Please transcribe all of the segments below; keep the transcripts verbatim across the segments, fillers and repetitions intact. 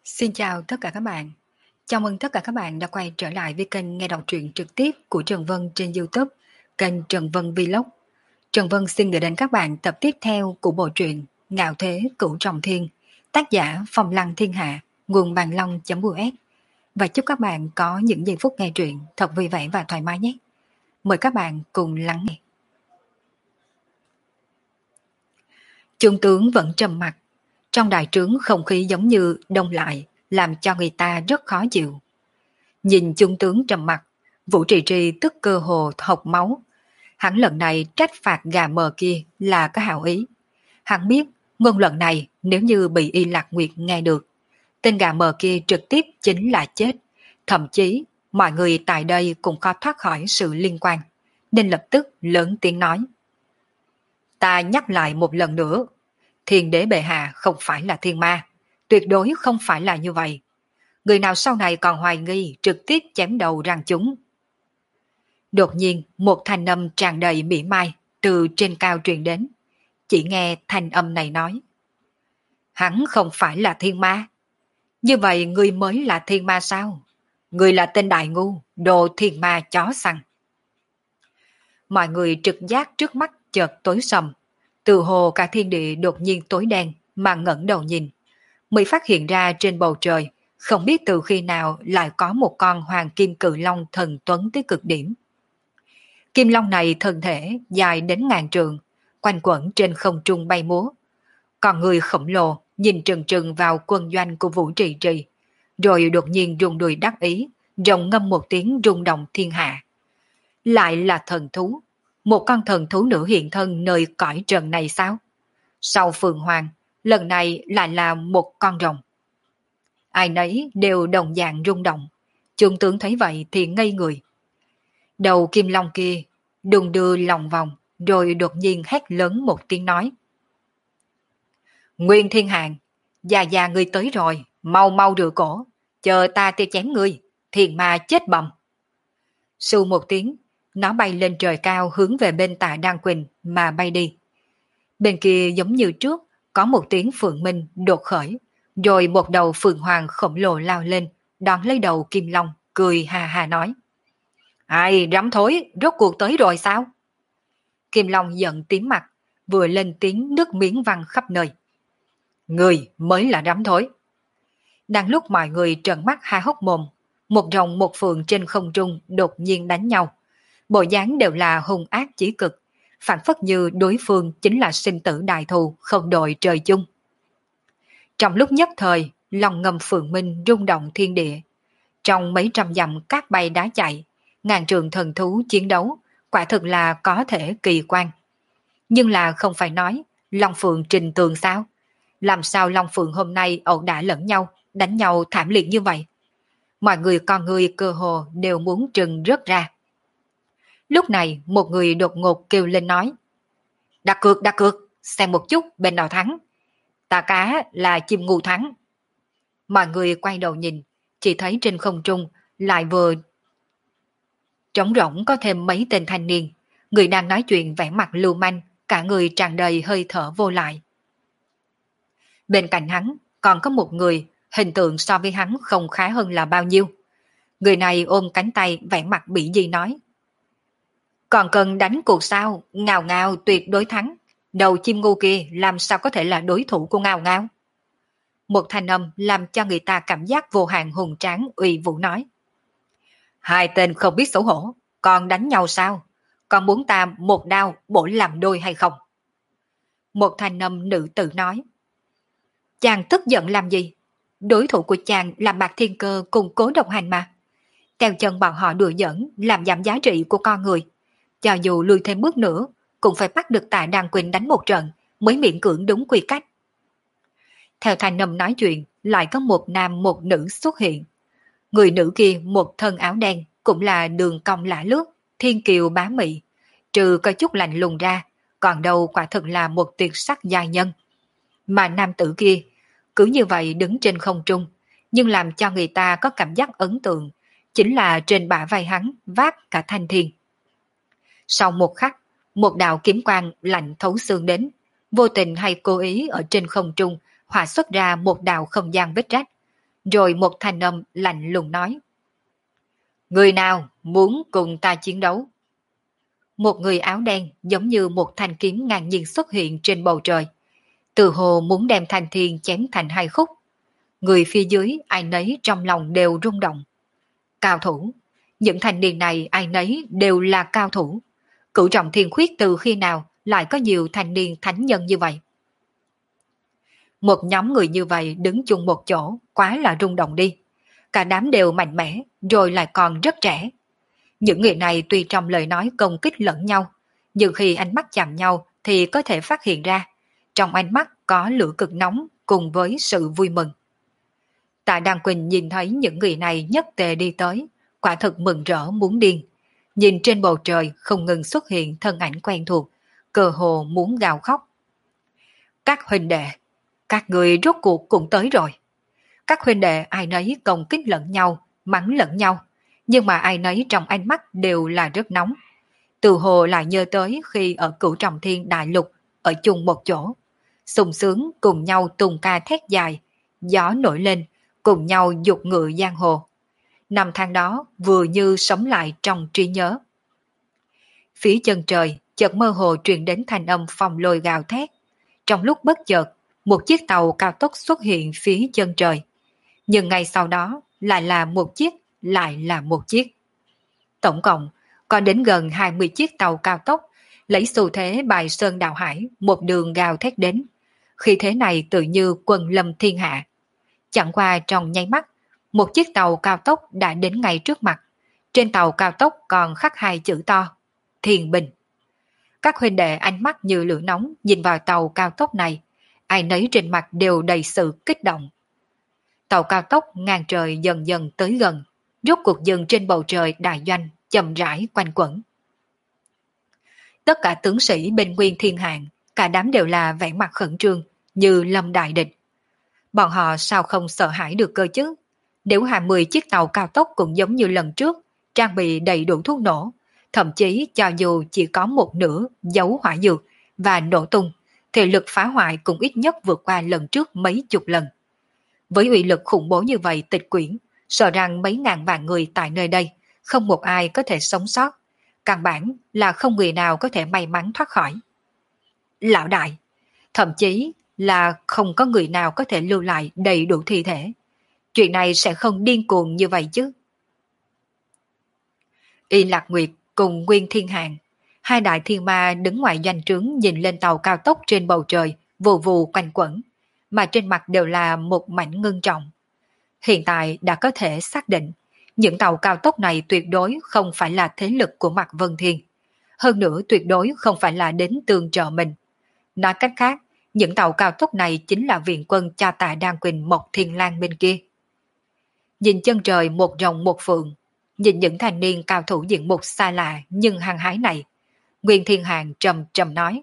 Xin chào tất cả các bạn. Chào mừng tất cả các bạn đã quay trở lại với kênh nghe đọc truyện trực tiếp của Trần Vân trên YouTube, kênh Trần Vân Vlog. Trần Vân xin gửi đến các bạn tập tiếp theo của bộ truyện Ngạo Thế Cửu Trọng Thiên, tác giả Phong Lăng Thiên Hạ, nguồn bàn long.us. Và chúc các bạn có những giây phút nghe truyện thật vui vẻ và thoải mái nhé. Mời các bạn cùng lắng nghe. Trung tướng vẫn trầm mặc. Trong đại trướng không khí giống như đông lại, làm cho người ta rất khó chịu. Nhìn trung tướng trầm mặc, Vũ Trì Trì tức cơ hồ hộc máu. Hắn lần này trách phạt gà mờ kia là có hảo ý. Hắn biết ngôn luận này nếu như bị Y Lạc Nguyệt nghe được, tên gà mờ kia trực tiếp chính là chết. Thậm chí mọi người tại đây cũng khó thoát khỏi sự liên quan, nên lập tức lớn tiếng nói. Ta nhắc lại một lần nữa, Thiên đế bệ hạ không phải là thiên ma, tuyệt đối không phải là như vậy. Người nào sau này còn hoài nghi trực tiếp chém đầu răng chúng. Đột nhiên một thanh âm tràn đầy mỉa mai từ trên cao truyền đến. Chỉ nghe thanh âm này nói. Hắn không phải là thiên ma. Như vậy người mới là thiên ma sao? Người là tên đại ngu, đồ thiên ma chó săn. Mọi người trực giác trước mắt chợt tối sầm. Từ hồ cả thiên địa đột nhiên tối đen mà ngẩng đầu nhìn. Mới phát hiện ra trên bầu trời, không biết từ khi nào lại có một con hoàng kim cự long thần tuấn tới cực điểm. Kim long này thân thể dài đến ngàn trượng, quanh quẩn trên không trung bay múa. Còn người khổng lồ nhìn trừng trừng vào quân doanh của Vũ Trì Trì, rồi đột nhiên rung đùi đắc ý, rồng ngâm một tiếng rung động thiên hạ. Lại là thần thú, một con thần thú nữ hiện thân nơi cõi trần này sao? Sau Phượng Hoàng, lần này lại là một con rồng. Ai nấy đều đồng dạng rung động. Trung tướng thấy vậy thì ngây người. Đầu kim long kia đùng đưa lòng vòng, rồi đột nhiên hét lớn một tiếng nói. Nguyên Thiên Hàng, già già ngươi tới rồi, mau mau rửa cổ, chờ ta tiêu chém ngươi, thiền ma chết bầm. Su một tiếng, nó bay lên trời cao hướng về bên Tạ Đan Quỳnh mà bay đi. Bên kia giống như trước, có một tiếng phượng minh đột khởi, rồi một đầu phượng hoàng khổng lồ lao lên, đón lấy đầu kim long, cười hà hà nói. Ai rắm thối, rốt cuộc tới rồi sao? Kim long giận tím mặt, vừa lên tiếng nước miếng văng khắp nơi. Người mới là rắm thối. Đang lúc mọi người trợn mắt há hốc mồm, một rồng một phượng trên không trung đột nhiên đánh nhau. Bộ dáng đều là hung ác chí cực, phản phất như đối phương chính là sinh tử đại thù không đội trời chung. Trong lúc nhất thời, lòng ngầm phượng minh rung động thiên địa. Trong mấy trăm dặm cát bay đá chạy, ngàn trường thần thú chiến đấu, quả thực là có thể kỳ quan. Nhưng là không phải nói, Long Phượng trình tường sao? Làm sao Long Phượng hôm nay ẩu đả lẫn nhau, đánh nhau thảm liệt như vậy? Mọi người con người cơ hồ đều muốn trừng rớt ra. Lúc này một người đột ngột kêu lên nói. Đặt cược, đặt cược, xem một chút bên nào thắng. Ta cá là chim ngu thắng. Mọi người quay đầu nhìn, chỉ thấy trên không trung lại vừa trống rỗng có thêm mấy tên thanh niên. Người đang nói chuyện vẻ mặt lưu manh, cả người tràn đầy hơi thở vô lại. Bên cạnh hắn còn có một người, hình tượng so với hắn không khá hơn là bao nhiêu. Người này ôm cánh tay vẻ mặt bỉ dị nói. Còn cần đánh cuộc sao? Ngào ngào tuyệt đối thắng. Đầu chim ngu kia làm sao có thể là đối thủ của ngào ngào? Một thanh âm làm cho người ta cảm giác vô hạn hùng tráng uy vũ nói. Hai tên không biết xấu hổ, còn đánh nhau sao? Còn muốn ta một đao bổ làm đôi hay không? Một thanh âm nữ tử nói. Chàng tức giận làm gì? Đối thủ của chàng là Mạc Thiên Cơ cùng Cố Độc Hành mà. Theo chân bọn họ đùa giỡn làm giảm giá trị của con người. Cho dù lùi thêm bước nữa, cũng phải bắt được Tạ Đan Quỳnh đánh một trận mới miễn cưỡng đúng quy cách. Theo thanh âm nói chuyện, lại có một nam một nữ xuất hiện. Người nữ kia một thân áo đen, cũng là đường cong lạ lướt, thiên kiều bá mị. Trừ có chút lạnh lùng ra, còn đâu quả thực là một tuyệt sắc giai nhân. Mà nam tử kia, cứ như vậy đứng trên không trung, nhưng làm cho người ta có cảm giác ấn tượng, chính là trên bả vai hắn vác cả thanh thiên. Sau một khắc, một đạo kiếm quang lạnh thấu xương đến, vô tình hay cố ý ở trên không trung hòa xuất ra một đạo không gian vết rách, rồi một thanh âm lạnh lùng nói. Người nào muốn cùng ta chiến đấu? Một người áo đen giống như một thanh kiếm ngang nhiên xuất hiện trên bầu trời. Từ hồ muốn đem thanh thiên chém thành hai khúc. Người phía dưới ai nấy trong lòng đều rung động. Cao thủ. Những thanh niên này ai nấy đều là cao thủ. Cửu trọng thiên khuyết từ khi nào lại có nhiều thanh niên thánh nhân như vậy? Một nhóm người như vậy đứng chung một chỗ quá là rung động đi. Cả đám đều mạnh mẽ, rồi lại còn rất trẻ. Những người này tuy trong lời nói công kích lẫn nhau, nhưng khi ánh mắt chạm nhau thì có thể phát hiện ra, trong ánh mắt có lửa cực nóng cùng với sự vui mừng. Tạ Đăng Quỳnh nhìn thấy những người này nhất tề đi tới, quả thực mừng rỡ muốn điên. Nhìn trên bầu trời không ngừng xuất hiện thân ảnh quen thuộc, cơ hồ muốn gào khóc. Các huynh đệ, các người rốt cuộc cũng tới rồi. Các huynh đệ ai nấy công kích lẫn nhau, mắng lẫn nhau, nhưng mà ai nấy trong ánh mắt đều là rất nóng. Từ hồ lại nhớ tới khi ở Cửu Trọng Thiên Đại Lục, ở chung một chỗ, sung sướng cùng nhau tung ca thét dài, gió nổi lên, cùng nhau dục ngựa giang hồ. Năm tháng đó vừa như sống lại trong trí nhớ. Phía chân trời chợt mơ hồ truyền đến thanh âm phong lôi gào thét. Trong lúc bất chợt, một chiếc tàu cao tốc xuất hiện phía chân trời. Nhưng ngay sau đó lại là một chiếc, lại là một chiếc. Tổng cộng có đến gần hai mươi chiếc tàu cao tốc lấy xu thế bài sơn đào hải một đường gào thét đến. Khi thế này tự như quân lâm thiên hạ. Chẳng qua trong nháy mắt, một chiếc tàu cao tốc đã đến ngay trước mặt. Trên tàu cao tốc còn khắc hai chữ to: Thiên Bình. Các huynh đệ ánh mắt như lửa nóng nhìn vào tàu cao tốc này, ai nấy trên mặt đều đầy sự kích động. Tàu cao tốc ngang trời dần dần tới gần, rốt cuộc dừng trên bầu trời đại doanh, chậm rãi quanh quẩn. Tất cả tướng sĩ bên Nguyên Thiên Hạng, cả đám đều là vẻ mặt khẩn trương, như lâm đại địch. Bọn họ sao không sợ hãi được cơ chứ? Nếu hai mươi chiếc tàu cao tốc cũng giống như lần trước, trang bị đầy đủ thuốc nổ, thậm chí cho dù chỉ có một nửa dấu hỏa dược và nổ tung, thì lực phá hoại cũng ít nhất vượt qua lần trước mấy chục lần. Với uy lực khủng bố như vậy tịch quyển, sợ rằng mấy ngàn vạn người tại nơi đây, không một ai có thể sống sót. Căn bản là không người nào có thể may mắn thoát khỏi. Lão đại, thậm chí là không có người nào có thể lưu lại đầy đủ thi thể. Chuyện này sẽ không điên cuồng như vậy chứ. Y Lạc Nguyệt cùng Nguyên Thiên Hạng, hai đại thiên ma đứng ngoài doanh trướng nhìn lên tàu cao tốc trên bầu trời, vù vù quanh quẩn, mà trên mặt đều là một mảnh ngưng trọng. Hiện tại đã có thể xác định, những tàu cao tốc này tuyệt đối không phải là thế lực của Mạc Vân Thiên. Hơn nữa tuyệt đối không phải là đến tương trợ mình. Nói cách khác, những tàu cao tốc này chính là viện quân cho Tạ Đan Quỳnh Mộc Thiên Lang bên kia. Nhìn chân trời một rồng một phượng, nhìn những thanh niên cao thủ diện mục xa lạ nhưng hăng hái này, Nguyên Thiên Hạng trầm trầm nói.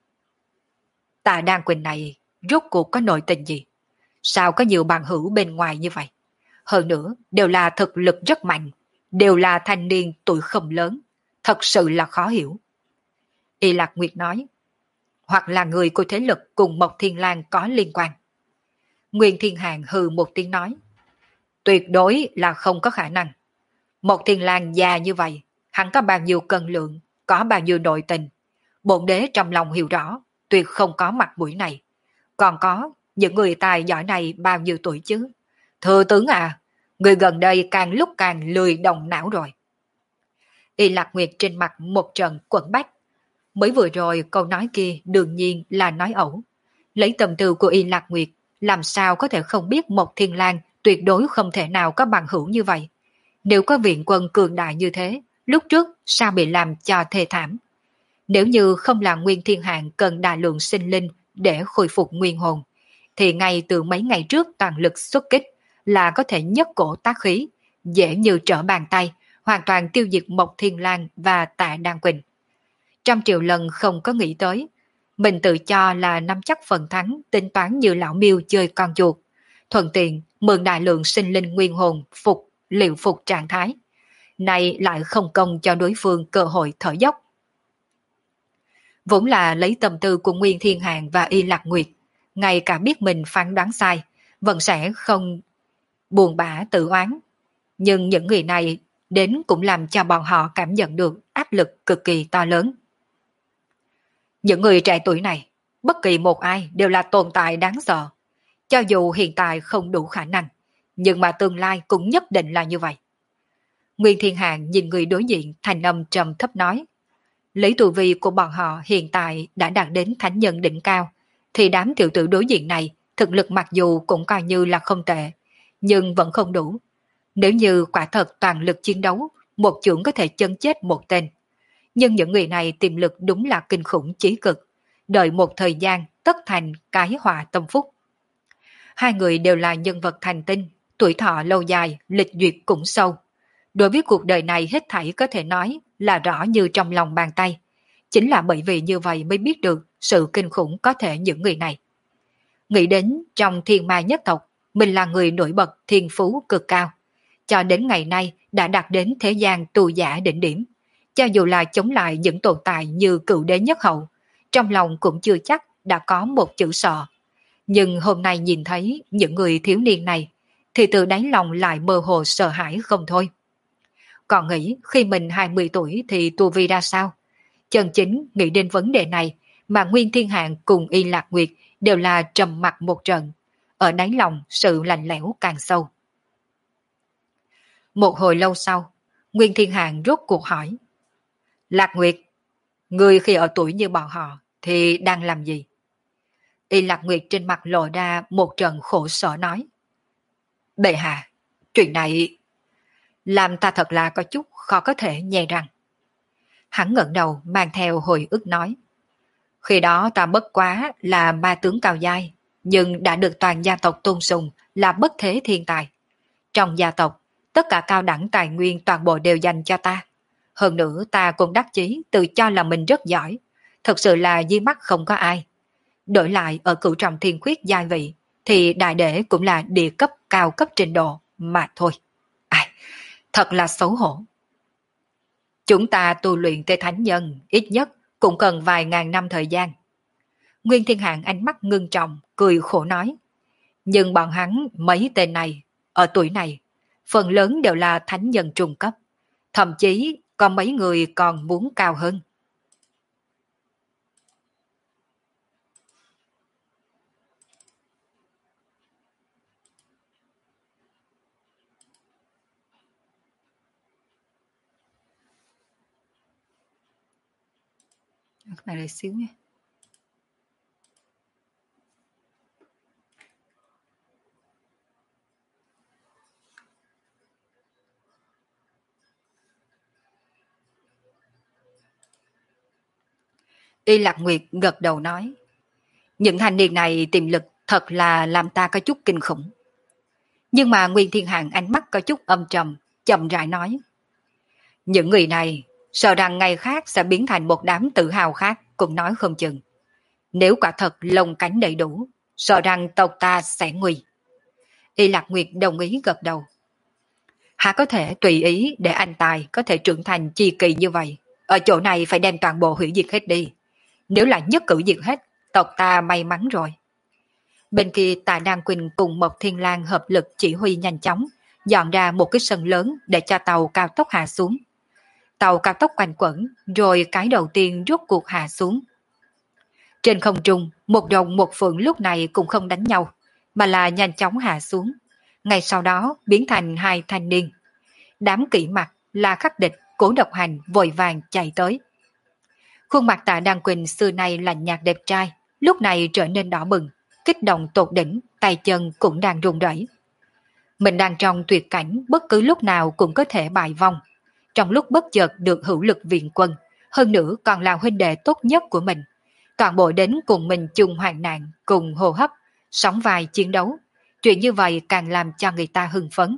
Tạ Đan Quỳnh này rốt cuộc có nội tình gì? Sao có nhiều bằng hữu bên ngoài như vậy? Hơn nữa, đều là thực lực rất mạnh, đều là thanh niên tuổi không lớn, thật sự là khó hiểu. Y Lạc Nguyệt nói, hoặc là người của thế lực cùng Mộc Thiên Lang có liên quan. Nguyên Thiên Hạng hừ một tiếng nói, tuyệt đối là không có khả năng. Mộc Thiên Lang già như vậy, hắn có bao nhiêu cân lượng, có bao nhiêu nội tình. Bổn đế trong lòng hiểu rõ, tuyệt không có mặt mũi này. Còn có, những người tài giỏi này bao nhiêu tuổi chứ? Thưa tướng à, người gần đây càng lúc càng lười động não rồi. Y Lạc Nguyệt trên mặt một trận quẩn bách. Mới vừa rồi câu nói kia đương nhiên là nói ẩu. Lấy tâm tư của Y Lạc Nguyệt, làm sao có thể không biết Mộc Thiên Lang tuyệt đối không thể nào có bằng hữu như vậy. Nếu có viện quân cường đại như thế, lúc trước sao bị làm cho thê thảm. Nếu như không là Nguyên Thiên Hạng cần đại lượng sinh linh để khôi phục nguyên hồn, thì ngay từ mấy ngày trước toàn lực xuất kích là có thể nhấc cổ tác khí, dễ như trở bàn tay, hoàn toàn tiêu diệt Mộc Thiên Lang và Tạ Đan Quỳnh. Trăm triệu lần không có nghĩ tới, mình tự cho là nắm chắc phần thắng, tính toán như lão miêu chơi con chuột, thuận tiện mượn đại lượng sinh linh nguyên hồn phục liệu phục trạng thái, này lại không công cho đối phương cơ hội thở dốc. Vốn là lấy tâm tư của Nguyên Thiên Hạng và Y Lạc Nguyệt, ngay cả biết mình phán đoán sai, vẫn sẽ không buồn bã tự oán. Nhưng những người này đến cũng làm cho bọn họ cảm nhận được áp lực cực kỳ to lớn. Những người trẻ tuổi này, bất kỳ một ai đều là tồn tại đáng sợ. Cho dù hiện tại không đủ khả năng, nhưng mà tương lai cũng nhất định là như vậy. Nguyên Thiên Hạng nhìn người đối diện thành âm trầm thấp nói. Lấy tu vi của bọn họ hiện tại đã đạt đến thánh nhân đỉnh cao, thì đám tiểu tử đối diện này thực lực mặc dù cũng coi như là không tệ, nhưng vẫn không đủ. Nếu như quả thật toàn lực chiến đấu, một chưởng có thể chân chết một tên. Nhưng những người này tiềm lực đúng là kinh khủng chí cực, đợi một thời gian tất thành cái họa tâm phúc. Hai người đều là nhân vật thành tinh, tuổi thọ lâu dài, lịch duyệt cũng sâu. Đối với cuộc đời này hết thảy có thể nói là rõ như trong lòng bàn tay. Chính là bởi vì như vậy mới biết được sự kinh khủng có thể những người này. Nghĩ đến trong thiên ma nhất tộc, mình là người nổi bật thiên phú cực cao. Cho đến ngày nay đã đạt đến thế gian tu giả đỉnh điểm. Cho dù là chống lại những tồn tại như cựu đế nhất hậu, trong lòng cũng chưa chắc đã có một chữ sợ. Nhưng hôm nay nhìn thấy những người thiếu niên này, thì từ đáy lòng lại mơ hồ sợ hãi không thôi. Còn nghĩ khi mình hai mươi tuổi thì tu vi ra sao? Chân chính nghĩ đến vấn đề này mà Nguyên Thiên Hạng cùng Y Lạc Nguyệt đều là trầm mặt một trận. Ở đáy lòng sự lạnh lẽo càng sâu. Một hồi lâu sau, Nguyên Thiên Hạng rốt cuộc hỏi. Lạc Nguyệt, người khi ở tuổi như bọn họ thì đang làm gì? Y Lạc Nguyệt trên mặt lộ ra một trận khổ sở nói. Bệ hạ, chuyện này làm ta thật là có chút khó có thể nhè răng. Hắn ngẩng đầu mang theo hồi ức nói. Khi đó ta bất quá là ma tướng cao giai, nhưng đã được toàn gia tộc tôn sùng là bất thế thiên tài. Trong gia tộc, tất cả cao đẳng tài nguyên toàn bộ đều dành cho ta. Hơn nữa ta cũng đắc chí tự cho là mình rất giỏi, thật sự là dưới mắt không có ai. Đổi lại ở cửu trọng thiên khuyết giai vị, thì đại đệ cũng là địa cấp cao cấp trình độ mà thôi. Ai, thật là xấu hổ. Chúng ta tu luyện tới thánh nhân, ít nhất cũng cần vài ngàn năm thời gian. Nguyên Thiên Hạng ánh mắt ngưng trọng, cười khổ nói. Nhưng bọn hắn mấy tên này, ở tuổi này, phần lớn đều là thánh nhân trung cấp. Thậm chí có mấy người còn muốn cao hơn. Các bạn đợi xíu nhé. Y Lạc Nguyệt gật đầu nói. Những thanh niên này tiềm lực thật là làm ta có chút kinh khủng. Nhưng mà Nguyên Thiên Hạng ánh mắt có chút âm trầm, chậm rãi nói. Những người này sợ rằng ngày khác sẽ biến thành một đám tự hào khác cũng nói không chừng. Nếu quả thật lông cánh đầy đủ, sợ rằng tộc ta sẽ nguy. Y Lạc Nguyệt đồng ý gật đầu. Hạ có thể tùy ý để anh tài có thể trưởng thành chi kỳ như vậy. Ở chỗ này phải đem toàn bộ hủy diệt hết đi. Nếu là nhất cử diệt hết, tộc ta may mắn rồi. Bên kia Tạ Đan Quỳnh cùng Mộc Thiên Lang hợp lực chỉ huy nhanh chóng, dọn ra một cái sân lớn để cho tàu cao tốc hạ xuống. Tàu cao tốc quanh quẩn, rồi cái đầu tiên rút cuộc hạ xuống. Trên không trung, một đồng một phượng lúc này cũng không đánh nhau, mà là nhanh chóng hạ xuống. Ngay sau đó biến thành hai thanh niên. Đám kỵ mặt là khắc địch, Cố Độc Hành vội vàng chạy tới. Khuôn mặt Tạ Đan Quỳnh xưa nay lạnh nhạt đẹp trai, lúc này trở nên đỏ bừng, kích động tột đỉnh, tay chân cũng đang run rẩy. Mình đang trong tuyệt cảnh, bất cứ lúc nào cũng có thể bại vong. Trong lúc bất chợt được hữu lực viện quân, hơn nữa còn là huynh đệ tốt nhất của mình. Toàn bộ đến cùng mình chung hoạn nạn, cùng hô hấp, sóng vai chiến đấu. Chuyện như vậy càng làm cho người ta hưng phấn.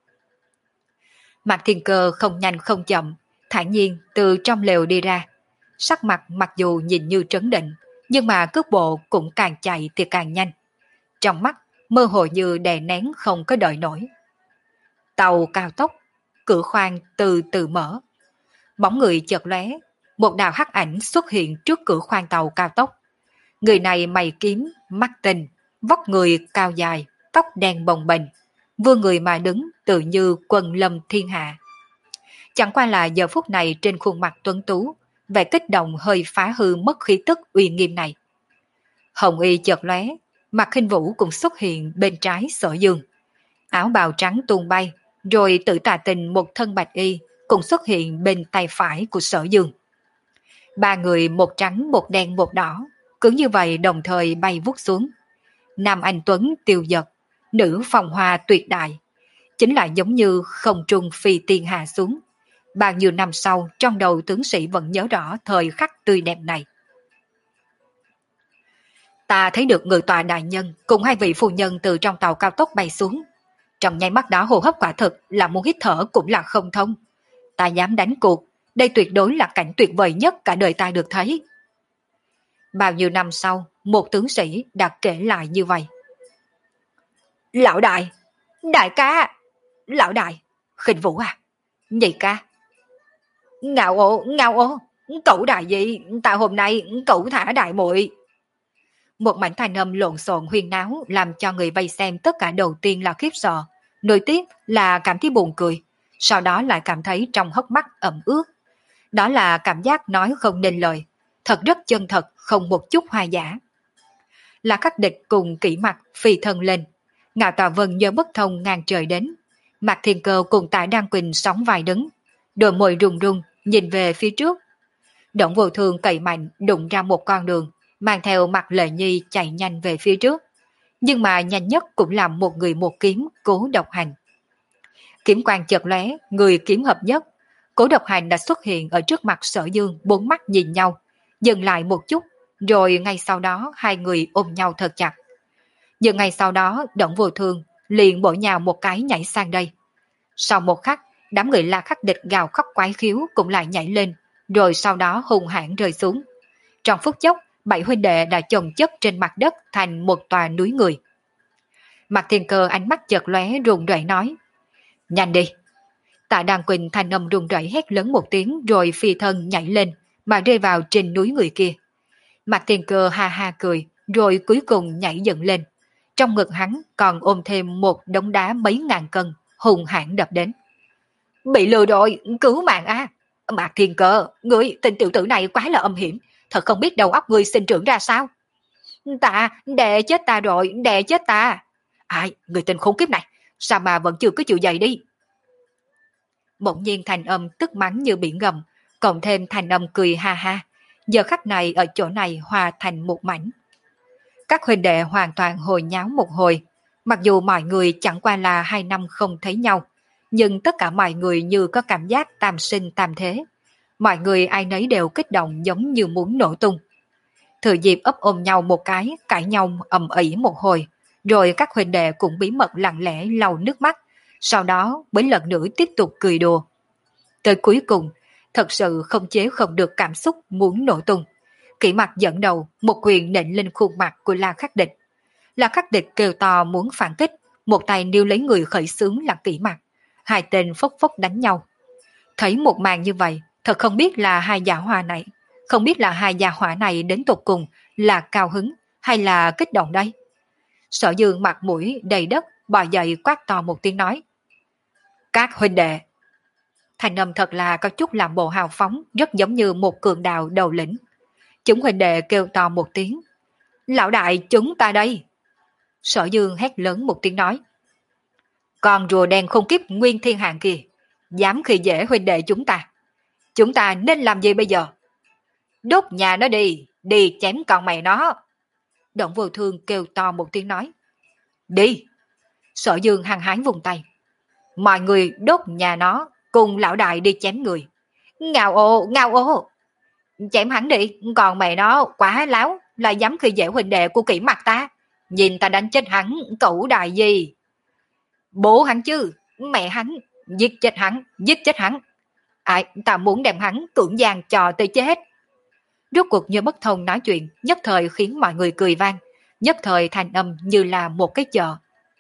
Mạc Thiên Cơ không nhanh không chậm, thản nhiên từ trong lều đi ra. Sắc mặt mặc dù nhìn như trấn định, nhưng mà cước bộ cũng càng chạy thì càng nhanh. Trong mắt mơ hồ như đè nén không có đợi nổi. Tàu cao tốc, cửa khoang từ từ mở. Bóng người chợt lóe, một đạo hắc ảnh xuất hiện trước cửa khoang tàu cao tốc. Người này mày kiếm, mắt tinh, vóc người cao dài, tóc đen bồng bềnh, vươn người mà đứng tự như quân lâm thiên hạ. Chẳng qua là giờ phút này trên khuôn mặt tuấn tú, vẻ kích động hơi phá hư mất khí tức uy nghiêm này. Hồng y chợt lóe, mặt Khinh Vũ cũng xuất hiện bên trái Sở Dương. Áo bào trắng tung bay, rồi tự tà tình một thân bạch y cũng xuất hiện bên tay phải của Sở Dương. Ba người một trắng một đen một đỏ, cứ như vậy đồng thời bay vút xuống. Nam anh tuấn tiêu giật, nữ phong hoa tuyệt đại, chính là giống như không trung phi tiên hạ xuống. Bao nhiêu năm sau, trong đầu tướng sĩ vẫn nhớ rõ thời khắc tươi đẹp này. Ta thấy được ngự tọa đại nhân cùng hai vị phu nhân từ trong tàu cao tốc bay xuống. Trong nháy mắt đó hô hấp quả thực là muốn hít thở cũng là không thông. Ta dám đánh cuộc, đây tuyệt đối là cảnh tuyệt vời nhất cả đời ta được thấy. Bao nhiêu năm sau, một tướng sĩ đã kể lại như vậy. Lão đại, đại ca, lão đại, Khinh Vũ à, nhị ca. Ngạo ố, ngạo ố, cậu đại gì, ta hôm nay cậu thả đại muội. Một mảnh thanh âm lộn xộn huyên náo làm cho người vây xem tất cả đầu tiên là khiếp sợ, nối tiếp là cảm thấy buồn cười, sau đó lại cảm thấy trong hốc mắt ẩm ướt. Đó là cảm giác nói không nên lời, thật rất chân thật, không một chút hoa giả. Là Khắc Địch cùng Kỷ Mặc phi thân lên, Ngạo Tà Vân nhớ bất thông ngang trời đến, Mạc Thiên Cơ cùng Tạ Đan Quỳnh sóng vai đứng, đôi môi run run nhìn về phía trước. Động Vô Thường cậy mạnh đụng ra một con đường, mang theo Mạc Lệ Nhi chạy nhanh về phía trước, nhưng mà nhanh nhất cũng là một người một kiếm Cố Độc Hành. Kiếm quang chợt lóe, người kiếm hợp nhất, Cố Độc Hành đã xuất hiện ở trước mặt Sở Dương, bốn mắt nhìn nhau, dừng lại một chút, rồi ngay sau đó hai người ôm nhau thật chặt. Nhưng ngay sau đó Động Vô Thường liền bổ nhào một cái nhảy sang đây. Sau một khắc, đám người La Khắc Địch gào khóc quái khiếu cũng lại nhảy lên, rồi sau đó hung hãn rơi xuống. Trong phút chốc, bảy huynh đệ đã chồng chất trên mặt đất thành một tòa núi người. Mạc Thiên Cơ ánh mắt chợt lóe run rẩy nói: nhanh đi. Tạ Đan Quỳnh thanh âm run rẩy hét lớn một tiếng rồi phi thân nhảy lên mà rơi vào trên núi người kia. Mạc Thiên Cơ ha ha cười rồi cuối cùng nhảy dựng lên. Trong ngực hắn còn ôm thêm một đống đá mấy ngàn cân hùng hãn đập đến. Bị lừa rồi, cứu mạng a! Mạc Thiên Cơ, ngươi tên tiểu tử này quá là âm hiểm, thật không biết đầu óc ngươi sinh trưởng ra sao. Ta, đè chết ta rồi, đè chết ta. Ai, người tên khốn kiếp này, sao mà vẫn chưa có chịu dậy đi. Bỗng nhiên thành âm tức mắng như biển gầm, cộng thêm thành âm cười ha ha, giờ khắc này ở chỗ này hòa thành một mảnh. Các huynh đệ hoàn toàn hồi nháo một hồi, mặc dù mọi người chẳng qua là hai năm không thấy nhau, nhưng tất cả mọi người như có cảm giác tam sinh tam thế. Mọi người ai nấy đều kích động giống như muốn nổ tung. Thừa dịp ấp ôm nhau một cái, cãi nhau ầm ĩ một hồi, rồi các huynh đệ cũng bí mật lặng lẽ lau nước mắt, sau đó mới lần nữa tiếp tục cười đùa. Tới cuối cùng, thật sự không chế không được cảm xúc muốn nổ tung. Kỷ Mặc dẫn đầu, một quyền nện lên khuôn mặt của La Khắc Địch. La Khắc Địch kêu to muốn phản kích, một tay níu lấy người khởi xướng là Kỷ Mặc. Hai tên phốc phốc đánh nhau. Thấy một màn như vậy, thật không biết là hai gia hỏa này, không biết là hai gia hỏa này đến tột cùng là cao hứng hay là kích động đây. Sở Dương mặt mũi đầy đất bò dậy quát to một tiếng nói: các huynh đệ. Thành âm thật là có chút làm bộ hào phóng, rất giống như một cường đạo đầu lĩnh. Chúng huynh đệ kêu to một tiếng: lão đại, chúng ta đây. Sở Dương hét lớn một tiếng nói: con rùa đen không kiếp Nguyên Thiên Hạng kìa, dám khi dễ huynh đệ chúng ta, chúng ta nên làm gì bây giờ? Đốt nhà nó đi, đi chém con mày nó. Động Vô Thương kêu to một tiếng nói: đi. Sở Dương hăng hái vùng tay: mọi người đốt nhà nó, cùng lão đại đi chém người. Ngao ô, ngao ô. Chém hắn đi, còn mẹ nó quá láo, là dám khi dễ huynh đệ của Kỷ Mặc ta. Nhìn ta đánh chết hắn, cẩu đại gì. Bố hắn chứ, mẹ hắn, giết chết hắn, giết chết hắn. Ai, ta muốn đem hắn cưỡng gian cho tới chết. Rốt cuộc như bất thông nói chuyện, nhất thời khiến mọi người cười vang, nhất thời thành âm như là một cái chợ.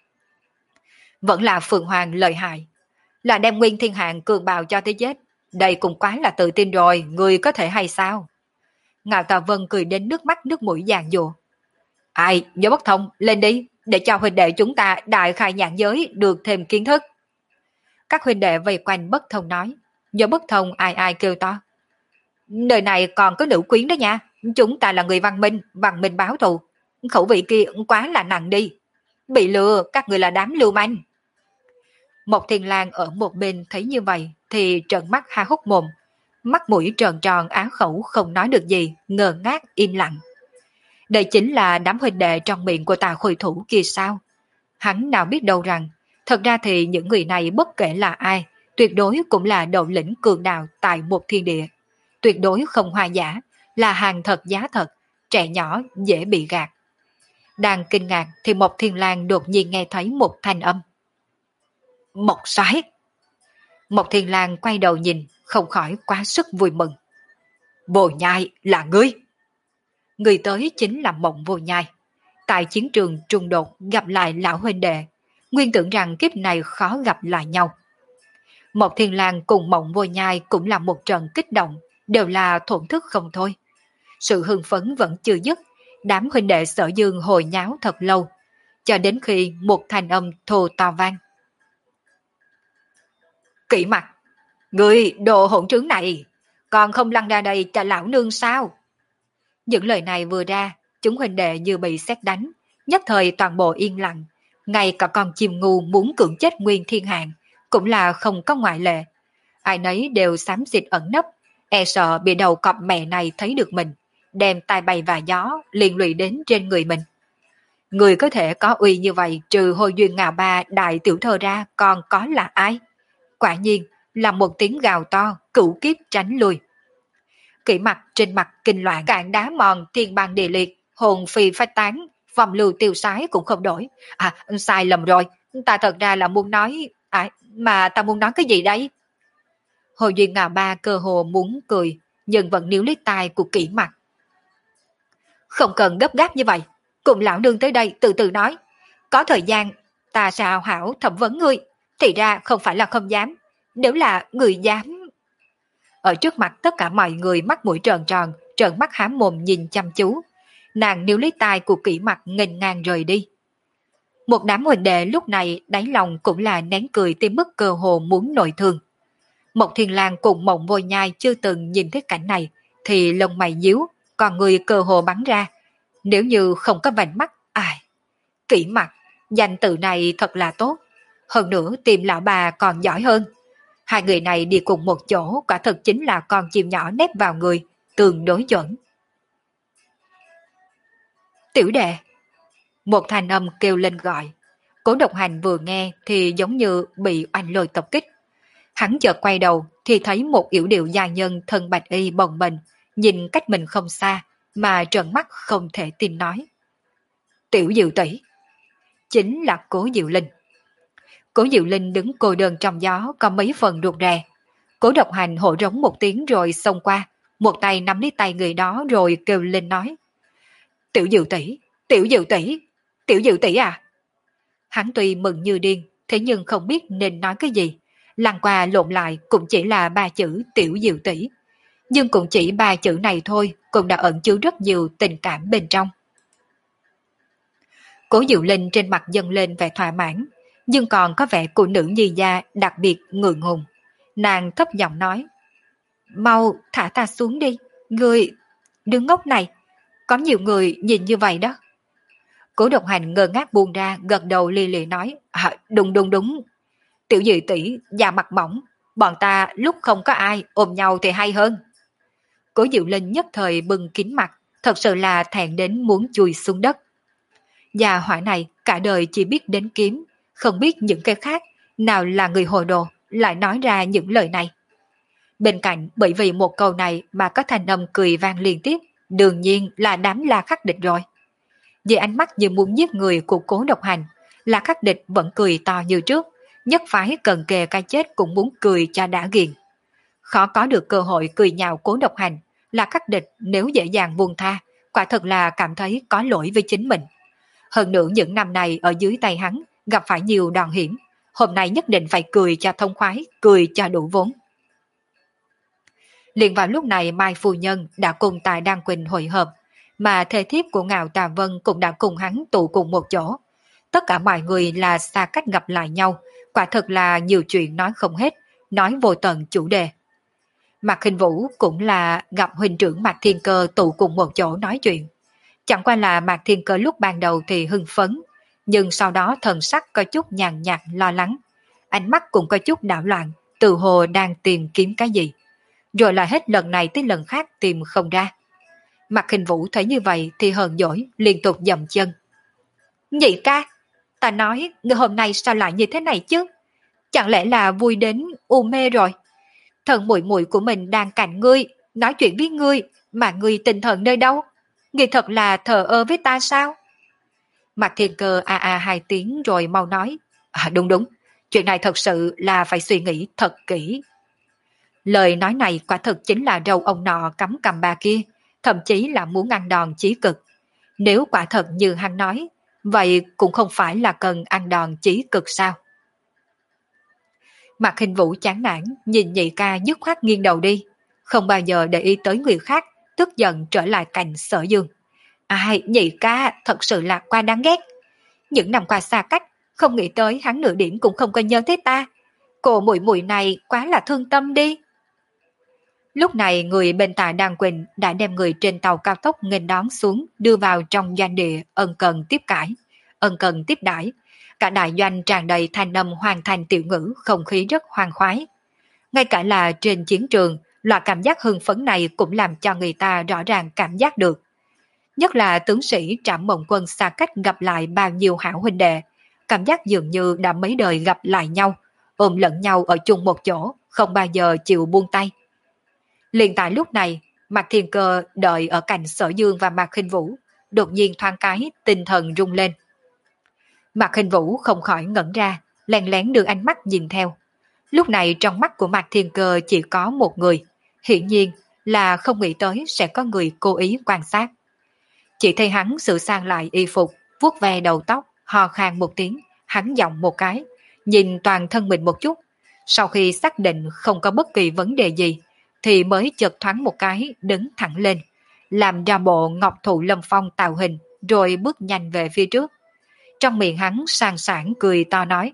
Vẫn là Phượng Hoàng lợi hại, là đem Nguyên Thiên Hạng cường bào cho tới chết. Đây cũng quá là tự tin rồi, người có thể hay sao? Ngạo Tà Vân cười đến nước mắt nước mũi giàn dụa. Ai, nhớ bất thông, lên đi, để cho huynh đệ chúng ta đại khai nhãn giới được thêm kiến thức. Các huynh đệ vây quanh Bất Thông nói, do Bất Thông ai ai kêu to. Đời này còn có nữ quyến đó nha, chúng ta là người văn minh, văn minh báo thù. Khẩu vị kia quá là nặng đi. Bị lừa, các người là đám lưu manh. Một Thiên Lang ở một bên thấy như vậy thì trợn mắt há hốc mồm, mắt mũi tròn tròn á khẩu không nói được gì, ngơ ngác im lặng. Đây chính là đám huynh đệ trong miệng của Tà Khôi Thủ kia sao? Hắn nào biết đâu rằng, thật ra thì những người này bất kể là ai, tuyệt đối cũng là đầu lĩnh cường đạo tại một thiên địa. Tuyệt đối không hoa giả, là hàng thật giá thật, trẻ nhỏ dễ bị gạt. Đang kinh ngạc thì một Thiên Lang đột nhiên nghe thấy một thanh âm. Một soái. Một Thiên Lang quay đầu nhìn, không khỏi quá sức vui mừng. Vô Nhai là ngươi. Người tới chính là Mộng Vô Nhai. Tại chiến trường trùng đột gặp lại lão huynh đệ, nguyên tưởng rằng kiếp này khó gặp lại nhau. Một Thiên Lang cùng Mộng Vô Nhai cũng là một trận kích động, đều là thổn thức không thôi. Sự hưng phấn vẫn chưa dứt, đám huynh đệ Sở Dương hồi nháo thật lâu, cho đến khi một thanh âm thô to vang. Kỷ Mặc, người đồ hỗn trướng này, còn không lăn ra đây cho lão nương sao? Những lời này vừa ra, chúng huynh đệ như bị sét đánh, nhất thời toàn bộ yên lặng, ngay cả con chim ngu muốn cưỡng chết Nguyên Thiên Hạng cũng là không có ngoại lệ. Ai nấy đều xám xịt ẩn nấp, e sợ bị đầu cọp mẹ này thấy được mình, đem tai bay và gió liên lụy đến trên người mình. Người có thể có uy như vậy trừ Hồi Duyên Ngạo Ba đại tiểu thơ ra còn có là ai? Quả nhiên là một tiếng gào to, cửu kiếp tránh lui. Kỷ Mặc trên mặt kinh loạn, cạn đá mòn thiên bang địa liệt, hồn phi phách tán, vòng lưu tiêu sái cũng không đổi. À, sai lầm rồi, ta thật ra là muốn nói, à, mà ta muốn nói cái gì đấy? Hồi Duyên Ngạo Ba cơ hồ muốn cười, nhưng vẫn níu lấy tai của Kỷ Mặc. Không cần gấp gáp như vậy, cùng lão nương tới đây từ từ nói. Có thời gian, ta sẽ hào hảo thẩm vấn ngươi, thì ra không phải là không dám. Nếu là người dám... Ở trước mặt tất cả mọi người mắt mũi tròn tròn, trợn mắt há mồm nhìn chăm chú. Nàng níu lấy tai của Kỷ Mặc nghênh ngang rời đi. Một đám huynh đệ lúc này đáy lòng cũng là nén cười tới mức cơ hồ muốn nội thương. Một Thiên Lang cùng Mộng Vô Nhai chưa từng nhìn thấy cảnh này thì lông mày nhíu, còn người cơ hồ bắn ra. Nếu như không có vành mắt, ai? Kỷ Mặc, danh tự này thật là tốt. Hơn nữa tìm lão bà còn giỏi hơn. Hai người này đi cùng một chỗ quả thật chính là con chim nhỏ nép vào người, tương đối chuẩn. Tiểu đệ. Một thanh âm kêu lên gọi. Cố Độc Hành vừa nghe thì giống như bị oanh lôi tập kích. Hắn chợt quay đầu thì thấy một yểu điệu gia nhân thân bạch y bồng bềnh, nhìn cách mình không xa mà trợn mắt không thể tin nói. Tiểu Diệu tỷ, chính là Cố Diệu Linh. Cố Diệu Linh đứng cô đơn trong gió có mấy phần ruột rè. Cố Độc Hành hổ rống một tiếng rồi xông qua, một tay nắm lấy tay người đó rồi kêu lên nói. Tiểu Diệu tỷ, Tiểu Diệu tỷ, Tiểu Diệu tỷ à? Hắn tuy mừng như điên, thế nhưng không biết nên nói cái gì. Lăn qua lộn lại cũng chỉ là ba chữ Tiểu Diệu tỷ. Nhưng cũng chỉ ba chữ này thôi cũng đã ẩn chứa rất nhiều tình cảm bên trong. Cố Diệu Linh trên mặt dâng lên vẻ thỏa mãn, nhưng còn có vẻ của nữ nhi gia đặc biệt ngượng ngùng. Nàng thấp giọng nói. Mau thả ta xuống đi, người đứa ngốc này, có nhiều người nhìn như vậy đó. Cố Độc Hành ngơ ngác buông ra, gật đầu li lì nói. À, đúng đúng đúng. Tiểu Diệu tỷ da mặt mỏng, bọn ta lúc không có ai ôm nhau thì hay hơn. Cố Diệu Linh nhất thời bừng kín mặt, thật sự là thẹn đến muốn chui xuống đất. Gia hỏa này cả đời chỉ biết đến kiếm, không biết những cái khác, nào là người hồ đồ, lại nói ra những lời này. Bên cạnh bởi vì một câu này mà có thanh âm cười vang liên tiếp, đương nhiên là đám La Khắc Địch rồi. Vì ánh mắt như muốn giết người của Cố Độc Hành, La Khắc Địch vẫn cười to như trước, nhất phái cần kề cái chết cũng muốn cười cho đã ghiền. Khó có được cơ hội cười nhạo Cố Độc Hành, La Khắc Địch nếu dễ dàng buông tha, quả thật là cảm thấy có lỗi với chính mình. Hơn nữa những năm này ở dưới tay hắn gặp phải nhiều đòn hiểm, hôm nay nhất định phải cười cho thông khoái, cười cho đủ vốn. Liền vào lúc này Mai Phu Nhân đã cùng Tài Đan Quỳnh hội hợp, mà thê thiếp của Ngạo Tà Vân cũng đã cùng hắn tụ cùng một chỗ. tất cả mọi người là xa cách gặp lại nhau, quả thật là nhiều chuyện nói không hết, nói vô tận chủ đề. Mạc Khinh Vũ cũng là gặp huynh trưởng Mạc Thiên Cơ tụ cùng một chỗ nói chuyện. Chẳng qua là Mạc Thiên Cơ lúc ban đầu thì hưng phấn, nhưng sau đó thần sắc có chút nhàn nhạt lo lắng. Ánh mắt cũng có chút đảo loạn, tự hồ đang tìm kiếm cái gì. Rồi là hết lần này tới lần khác tìm không ra. Mạc Khinh Vũ thấy như vậy thì hờn dỗi, liên tục dậm chân. Nhị ca, ta nói người hôm nay sao lại như thế này chứ? Chẳng lẽ là vui đến u mê rồi? Thần muội muội của mình đang cạnh ngươi, nói chuyện với ngươi, mà ngươi tinh thần nơi đâu? Ngươi thật là thờ ơ với ta sao? Mạc Thiên Cơ a a hai tiếng rồi mau nói. À, đúng đúng, chuyện này thật sự là phải suy nghĩ thật kỹ. Lời nói này quả thực chính là râu ông nọ cắm cầm bà kia, thậm chí là muốn ăn đòn chí cực. Nếu quả thật như hắn nói, vậy cũng không phải là cần ăn đòn chí cực sao? Mạc Khinh Vũ chán nản, nhìn nhị ca dứt khoát nghiêng đầu đi, không bao giờ để ý tới người khác, tức giận trở lại cạnh Sở Dương. Ai, nhị ca thật sự là quá đáng ghét. Những năm qua xa cách, không nghĩ tới hắn nửa điểm cũng không có nhớ tới ta. Cô muội muội này quá là thương tâm đi. Lúc này người bên Tạ Đan Quỳnh đã đem người trên tàu cao tốc nghênh đón xuống, đưa vào trong doanh địa ân cần tiếp cãi, ân cần tiếp đãi. Cả đại doanh tràn đầy thanh âm hoàn thành tiểu ngữ, không khí rất hoang khoái. Ngay cả là trên chiến trường, loại cảm giác hưng phấn này cũng làm cho người ta rõ ràng cảm giác được. Nhất là tướng sĩ Trảm Mộng Quân xa cách gặp lại bao nhiêu hảo huynh đệ, cảm giác dường như đã mấy đời gặp lại nhau, ôm lẫn nhau ở chung một chỗ, không bao giờ chịu buông tay. Liền tại lúc này, Mạc Thiên Cơ đợi ở cạnh Sở Dương và Mạc Khinh Vũ, đột nhiên thoáng cái tinh thần rung lên. Mạc Khinh Vũ không khỏi ngẩn ra, lén lén đưa ánh mắt nhìn theo. Lúc này trong mắt của Mạc Thiên Cơ chỉ có một người, hiển nhiên là không nghĩ tới sẽ có người cố ý quan sát. Chỉ thấy hắn sửa sang lại y phục, vuốt ve đầu tóc, hò khan một tiếng, hắn giọng một cái, nhìn toàn thân mình một chút. Sau khi xác định không có bất kỳ vấn đề gì, thì mới chợt thoáng một cái đứng thẳng lên, làm ra bộ ngọc thụ lâm phong tạo hình, rồi bước nhanh về phía trước. Trong miệng hắn sang sảng cười to nói.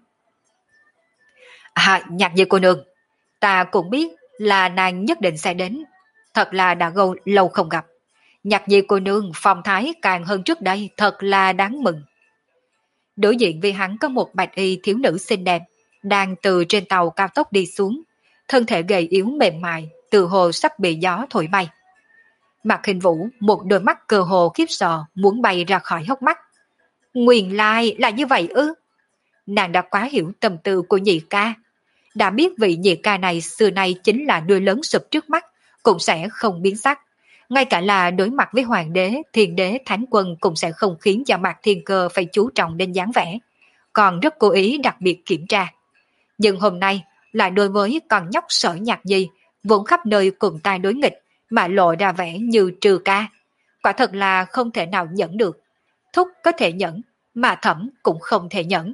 À, Nhạc Nhi cô nương, ta cũng biết là nàng nhất định sẽ đến, thật là đã gâu lâu không gặp. Nhạc Nhi cô nương phong thái càng hơn trước đây, thật là đáng mừng. Đối diện với hắn có một bạch y thiếu nữ xinh đẹp, đang từ trên tàu cao tốc đi xuống, thân thể gầy yếu mềm mại, từ hồ sắp bị gió thổi bay. Mạc Khinh Vũ một đôi mắt cơ hồ khiếp sợ muốn bay ra khỏi hốc mắt. Nguyên lai là như vậy ư? Nàng đã quá hiểu tâm tư của nhị ca, đã biết vị nhị ca này xưa nay chính là đuôi lớn sụp trước mắt, cũng sẽ không biến sắc. Ngay cả là đối mặt với hoàng đế, thiên đế, thánh quân cũng sẽ không khiến cho Mạc Thiên Cơ phải chú trọng đến dáng vẻ, còn rất cố ý đặc biệt kiểm tra. Nhưng hôm nay lại đối với con nhóc Sở Nhạc Nhi, vốn khắp nơi cùng tai đối nghịch, mà lộ ra vẻ như trừ ca. Quả thật là không thể nào nhẫn được. Thúc có thể nhẫn, mà Thẩm cũng không thể nhẫn.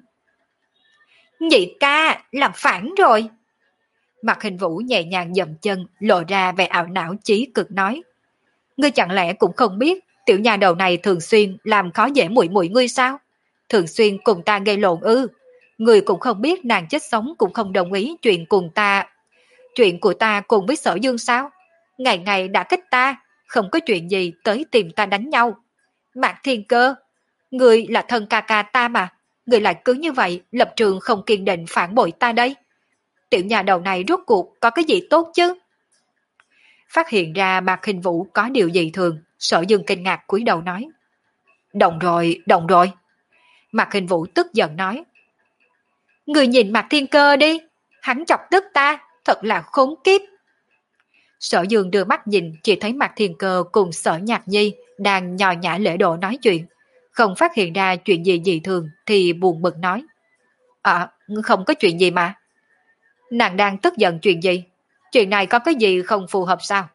Nhị ca, làm phản rồi. Mạc Khinh Vũ nhẹ nhàng dậm chân, lộ ra vẻ ảo não chí cực nói. Ngươi chẳng lẽ cũng không biết tiểu nhà đầu này thường xuyên làm khó dễ muội muội ngươi sao? Thường xuyên cùng ta gây lộn ư? Ngươi cũng không biết nàng chết sống cũng không đồng ý chuyện cùng ta, chuyện của ta cùng với Sở Dương sao? Ngày ngày đã kích ta, không có chuyện gì tới tìm ta đánh nhau. Mạc Thiên Cơ, ngươi là thân ca ca ta mà, ngươi lại cứ như vậy lập trường không kiên định phản bội ta đây. Tiểu nhà đầu này rốt cuộc có cái gì tốt chứ? Phát hiện ra Mạc Khinh Vũ có điều gì thường, Sở Dương kinh ngạc cúi đầu nói. Động rồi, động rồi. Mạc Khinh Vũ tức giận nói. Người nhìn Mạc Thiên Cơ đi, hắn chọc tức ta, thật là khốn kiếp. Sở Dương đưa mắt nhìn, chỉ thấy Mạc Thiên Cơ cùng Sở Nhạc Nhi đang nhò nhã lễ độ nói chuyện, không phát hiện ra chuyện gì dị thường thì buồn bực nói. À, không có chuyện gì mà. Nàng đang tức giận chuyện gì? Chuyện này có cái gì không phù hợp sao?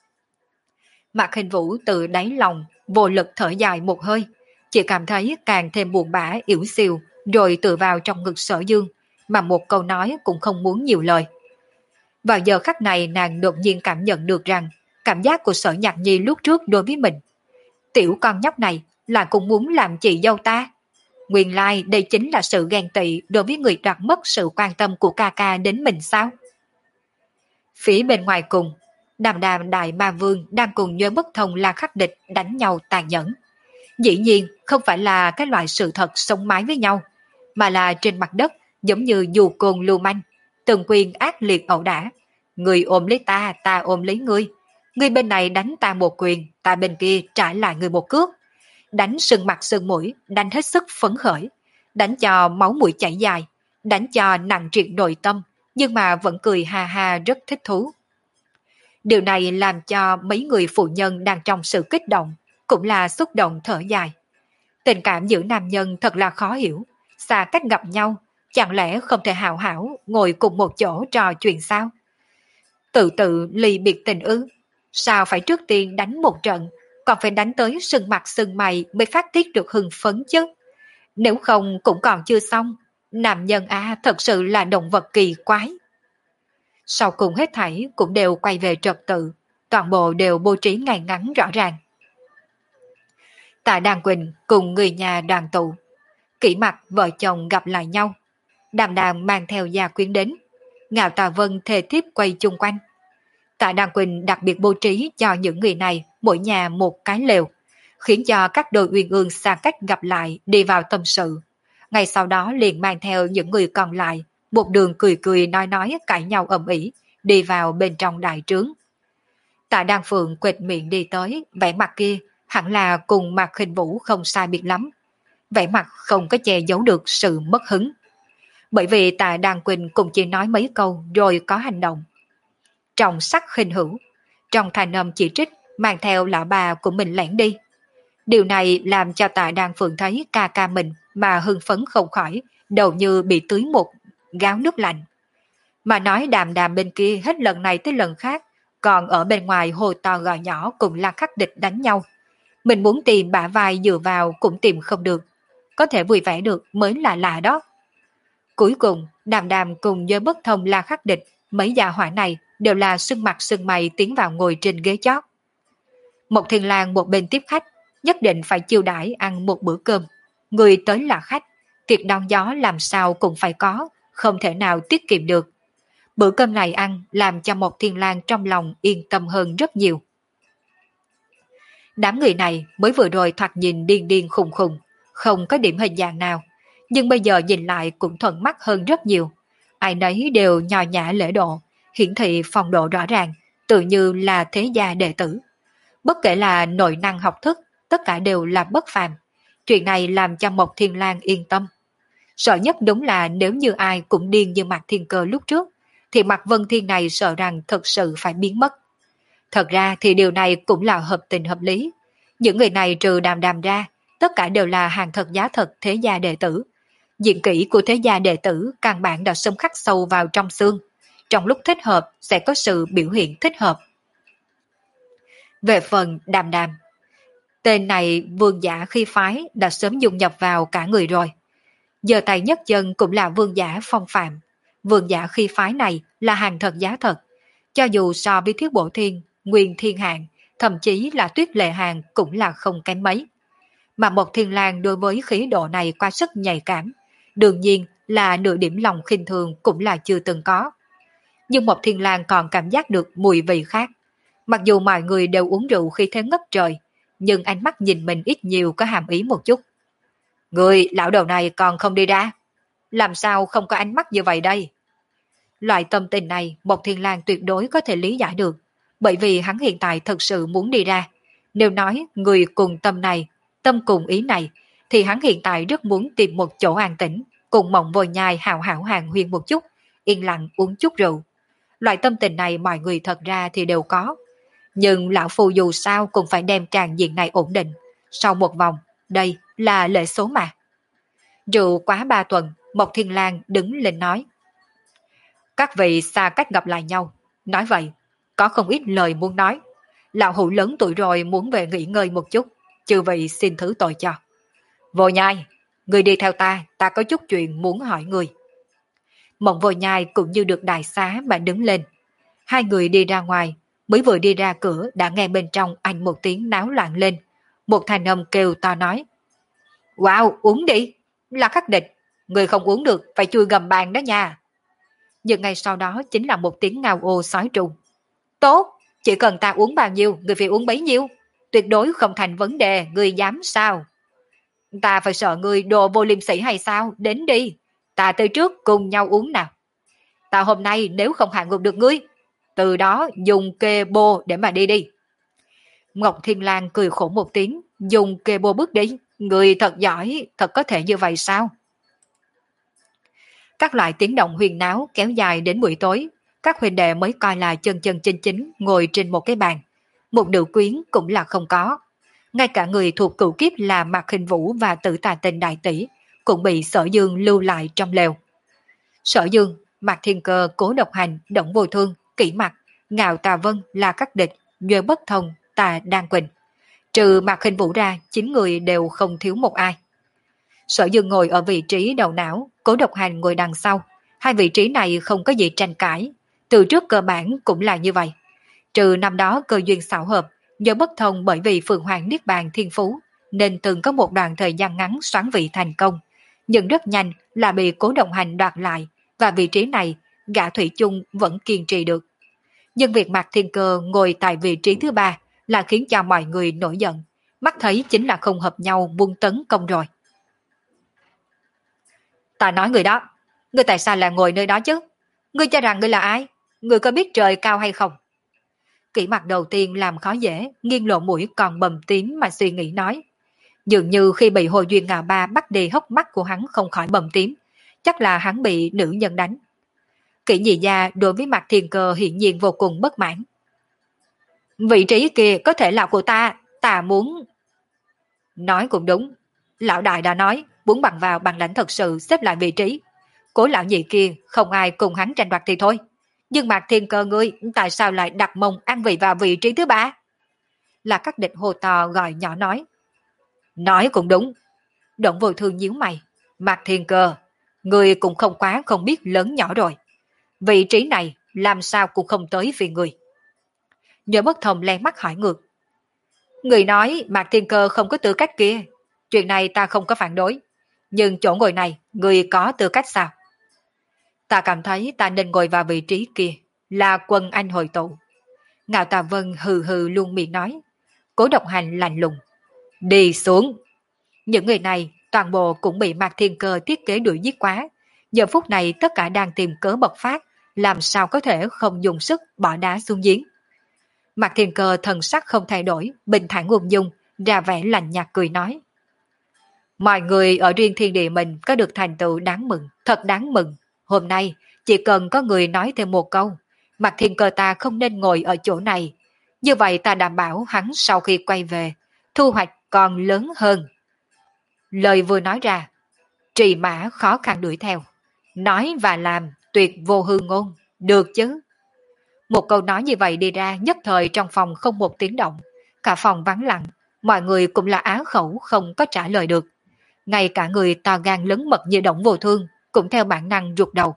Mạc Khinh Vũ từ đáy lòng vô lực thở dài một hơi, chỉ cảm thấy càng thêm buồn bã yếu xìu, rồi tựa vào trong ngực Sở Dương, mà một câu nói cũng không muốn nhiều lời. Vào giờ khắc này nàng đột nhiên cảm nhận được rằng cảm giác của Sở Nhạc Nhi lúc trước đối với mình. Tiểu con nhóc này là cũng muốn làm chị dâu ta. Nguyên lai đây chính là sự ghen tị đối với người đoạt mất sự quan tâm của ca ca đến mình sao? Phía bên ngoài cùng, đàm đàm đại ma vương đang cùng nhớ bất thông La Khắc Địch đánh nhau tàn nhẫn. Dĩ nhiên không phải là cái loại sự thật sống mái với nhau, mà là trên mặt đất giống như dù côn lưu manh, từng quyền ác liệt ẩu đả. Người ôm lấy ta, ta ôm lấy ngươi. Ngươi bên này đánh ta một quyền, ta bên kia trả lại người một cước. Đánh sưng mặt sưng mũi, đánh hết sức phấn khởi, đánh cho máu mũi chảy dài, đánh cho nặng triệt nội tâm, nhưng mà vẫn cười ha ha rất thích thú. Điều này làm cho mấy người phụ nhân đang trong sự kích động, cũng là xúc động thở dài. Tình cảm giữa nam nhân thật là khó hiểu, xa cách gặp nhau, chẳng lẽ không thể hảo hảo ngồi cùng một chỗ trò chuyện sao? Tự tự ly biệt tình ư? Sao phải trước tiên đánh một trận, còn phải đánh tới sưng mặt sưng mày mới phát tiết được hưng phấn chứ? Nếu không cũng còn chưa xong, nam nhân à thật sự là động vật kỳ quái. Sau cùng hết thảy cũng đều quay về trật tự, toàn bộ đều bố trí ngay ngắn rõ ràng. Tạ Đàn Quỳnh cùng người nhà đoàn tụ, kỹ mặt vợ chồng gặp lại nhau. Đàm Đàm mang theo gia quyến đến, Ngạo Tà Vân thề thiếp quay chung quanh. Tạ Đàn Quỳnh đặc biệt bố trí cho những người này mỗi nhà một cái lều, khiến cho các đôi uyên ương xa cách gặp lại đi vào tâm sự. Ngay sau đó liền mang theo những người còn lại, một đường cười cười nói nói cãi nhau ầm ĩ, đi vào bên trong đại trướng. Tạ Đan Phượng quệt miệng đi tới, vẻ mặt kia hẳn là cùng Mạc Khinh Vũ không sai biệt lắm. Vẻ mặt không có che giấu được sự mất hứng. Bởi vì Tạ Đan Quỳnh cũng chỉ nói mấy câu rồi có hành động. Trọng sắc khinh hữu, trong thanh âm chỉ trích mang theo lão bà của mình lẻn đi. Điều này làm cho Tạ Đan Phượng thấy ca ca mình mà hưng phấn không khỏi, đầu như bị tưới một gáo nước lạnh. Mà nói Đàm Đàm bên kia hết lần này tới lần khác, còn ở bên ngoài hồ to gò nhỏ cùng La Khắc Địch đánh nhau. Mình muốn tìm bả vai dựa vào cũng tìm không được, có thể vui vẻ được mới là lạ đó. Cuối cùng, Đàm Đàm cùng với bất thông La Khắc Địch, mấy gia hỏa này đều là sưng mặt sưng mày tiến vào ngồi trên ghế chót. Một Thiên Lang một bên tiếp khách, nhất định phải chiêu đãi ăn một bữa cơm. Người tới là khách, tiệc đón gió làm sao cũng phải có, không thể nào tiết kiệm được. Bữa cơm này ăn làm cho một Thiên Lang trong lòng yên tâm hơn rất nhiều. Đám người này mới vừa rồi thoạt nhìn điên điên khùng khùng, không có điểm hình dạng nào, nhưng bây giờ nhìn lại cũng thuận mắt hơn rất nhiều. Ai nấy đều nho nhã lễ độ, hiển thị phong độ rõ ràng, tự như là thế gia đệ tử. Bất kể là nội năng học thức, tất cả đều là bất phàm. Chuyện này làm cho Mộc Thiên Lang yên tâm. Sợ nhất đúng là nếu như ai cũng điên như Mạc Thiên Cơ lúc trước, thì Mạc Vân Thiên này sợ rằng thực sự phải biến mất. Thật ra thì điều này cũng là hợp tình hợp lý. Những người này trừ Đàm Đàm ra, tất cả đều là hàng thật giá thật thế gia đệ tử. Diện kỹ của thế gia đệ tử căn bản đã xâm khắc sâu vào trong xương. Trong lúc thích hợp sẽ có sự biểu hiện thích hợp. Về phần Đàm Đàm, tên này vương giả khi phái đã sớm dung nhập vào cả người rồi. Giờ tay nhất chân cũng là vương giả phong phạm. Vương giả khi phái này là hàng thật giá thật. Cho dù so với Thiết Bổ Thiên, Nguyên Thiên Hạng, thậm chí là Tuyết Lệ Hàng cũng là không kém mấy. Mà một Thiên Lang đối với khí độ này quá sức nhạy cảm. Đương nhiên là nửa điểm lòng khinh thường cũng là chưa từng có. Nhưng một Thiên Lang còn cảm giác được mùi vị khác. Mặc dù mọi người đều uống rượu khi thế ngất trời, nhưng ánh mắt nhìn mình ít nhiều có hàm ý một chút. Người lão đầu này còn không đi ra. Làm sao không có ánh mắt như vậy đây? Loại tâm tình này một Thiên Lang tuyệt đối có thể lý giải được, bởi vì hắn hiện tại thật sự muốn đi ra. Nếu nói người cùng tâm này, tâm cùng ý này, thì hắn hiện tại rất muốn tìm một chỗ an tĩnh, cùng Mộng Vô Nhai hào hảo hàng huyên một chút, yên lặng uống chút rượu. Loại tâm tình này mọi người thật ra thì đều có. Nhưng lão phu dù sao cũng phải đem tràng diện này ổn định. Sau một vòng, đây là lệ số mà. Rượu quá ba tuần, Mộc Thiên Lang đứng lên nói. Các vị xa cách gặp lại nhau. Nói vậy, có không ít lời muốn nói. Lão hữu lớn tuổi rồi muốn về nghỉ ngơi một chút. Chư vị xin thứ tội cho. Vô Nhai, người đi theo ta, ta có chút chuyện muốn hỏi người. Mộng Vô Nhai cũng như được đại xá mà đứng lên. Hai người đi ra ngoài, mới vừa đi ra cửa đã nghe bên trong anh một tiếng náo loạn lên. Một thanh âm kêu to nói. Wow, uống đi. Là khắc địch, người không uống được phải chui gầm bàn đó nha. Nhưng ngay sau đó chính là một tiếng ngao ô sói tru. Tốt, chỉ cần ta uống bao nhiêu, người phải uống bấy nhiêu. Tuyệt đối không thành vấn đề, người dám sao? Ta phải sợ người đồ vô liêm sỉ hay sao? Đến đi, ta tới trước cùng nhau uống nào. Ta hôm nay nếu không hạ ngược được ngươi, từ đó dùng kê bô để mà đi đi. Ngọc Thiên Lang cười khổ một tiếng, dùng kê bô bước đi. Người thật giỏi, thật có thể như vậy sao? Các loại tiếng động huyền náo kéo dài đến buổi tối, các huynh đệ mới coi là chân chân chính chính ngồi trên một cái bàn. Một nữ quyến cũng là không có. Ngay cả người thuộc cựu kiếp là Mạc Hình Vũ và Tử Tà Tình đại tỷ cũng bị Sở Dương lưu lại trong lều. Sở Dương, Mạc Thiên Cơ, Cố Độc Hành, Động Vô Thương, Kỷ Mặc, Ngạo Tà Vân là các địch, Duy Bất Thông, Tà Đan Quỳnh. Trừ Mạc Hình Vũ ra, chín người đều không thiếu một ai. Sở Dương ngồi ở vị trí đầu não, Cố Độc Hành ngồi đằng sau. Hai vị trí này không có gì tranh cãi. Từ trước cơ bản cũng là như vậy. Trừ năm đó cơ duyên xảo hợp, do bất thông bởi vì Phượng Hoàng Niết Bàn thiên phú, nên từng có một đoạn thời gian ngắn xoán vị thành công. Nhưng rất nhanh là bị Cố Độc Hành đoạt lại, và vị trí này gã Thủy chung vẫn kiên trì được. Nhưng việc Mạc Thiên Cơ ngồi tại vị trí thứ ba là khiến cho mọi người nổi giận. Mắt thấy chính là không hợp nhau buông tấn công rồi. Ta nói người đó, ngươi tại sao lại ngồi nơi đó chứ? Ngươi cho rằng ngươi là ai? Ngươi có biết trời cao hay không? Kỷ Mặc đầu tiên làm khó dễ, nghiêng lộ mũi còn bầm tím mà suy nghĩ nói. Dường như khi bị Hồ Duyên Ngà Ba bắt đi hốc mắt của hắn không khỏi bầm tím, chắc là hắn bị nữ nhân đánh. Kỷ Nhị Gia đối với Mạc Thiên Cơ hiển nhiên vô cùng bất mãn. Vị trí kia có thể là của ta, ta muốn... Nói cũng đúng, lão đại đã nói, muốn bằng vào bằng lãnh thật sự xếp lại vị trí. Cố lão nhị kia không ai cùng hắn tranh đoạt thì thôi. Nhưng Mạc Thiên Cơ ngươi tại sao lại đặt mông ăn vị vào vị trí thứ ba? Là các địch hồ to gọi nhỏ nói. Nói cũng đúng. Động Vô Thương nhíu mày. Mạc Thiên Cơ, ngươi cũng không quá không biết lớn nhỏ rồi. Vị trí này làm sao cũng không tới vì người. Nhớ Bất Thông len mắt hỏi ngược. Người nói Mạc Thiên Cơ không có tư cách kia. Chuyện này ta không có phản đối. Nhưng chỗ ngồi này, người có tư cách sao? Ta cảm thấy ta nên ngồi vào vị trí kia, là quân anh hội tụ. Ngạo Tà Vân hừ hừ luôn miệng nói. Cố Độc Hành lạnh lùng. Đi xuống. Những người này toàn bộ cũng bị Mạc Thiên Cơ thiết kế đuổi giết quá. Giờ phút này tất cả đang tìm cớ bộc phát, làm sao có thể không dùng sức bỏ đá xuống giếng. Mạc Thiên Cơ thần sắc không thay đổi, bình thản ung dung, ra vẻ lạnh nhạt cười nói. Mọi người ở riêng thiên địa mình có được thành tựu đáng mừng, thật đáng mừng. Hôm nay, chỉ cần có người nói thêm một câu, Mạc Thiên Cơ ta không nên ngồi ở chỗ này. Như vậy ta đảm bảo hắn sau khi quay về, thu hoạch còn lớn hơn. Lời vừa nói ra, Trì Mã khó khăn đuổi theo. Nói và làm tuyệt vô hư ngôn, được chứ? Một câu nói như vậy đi ra nhất thời trong phòng không một tiếng động. Cả phòng vắng lặng, mọi người cũng là á khẩu không có trả lời được. Ngay cả người to gan lớn mật như Động Vô Thương cũng theo bản năng rụt đầu.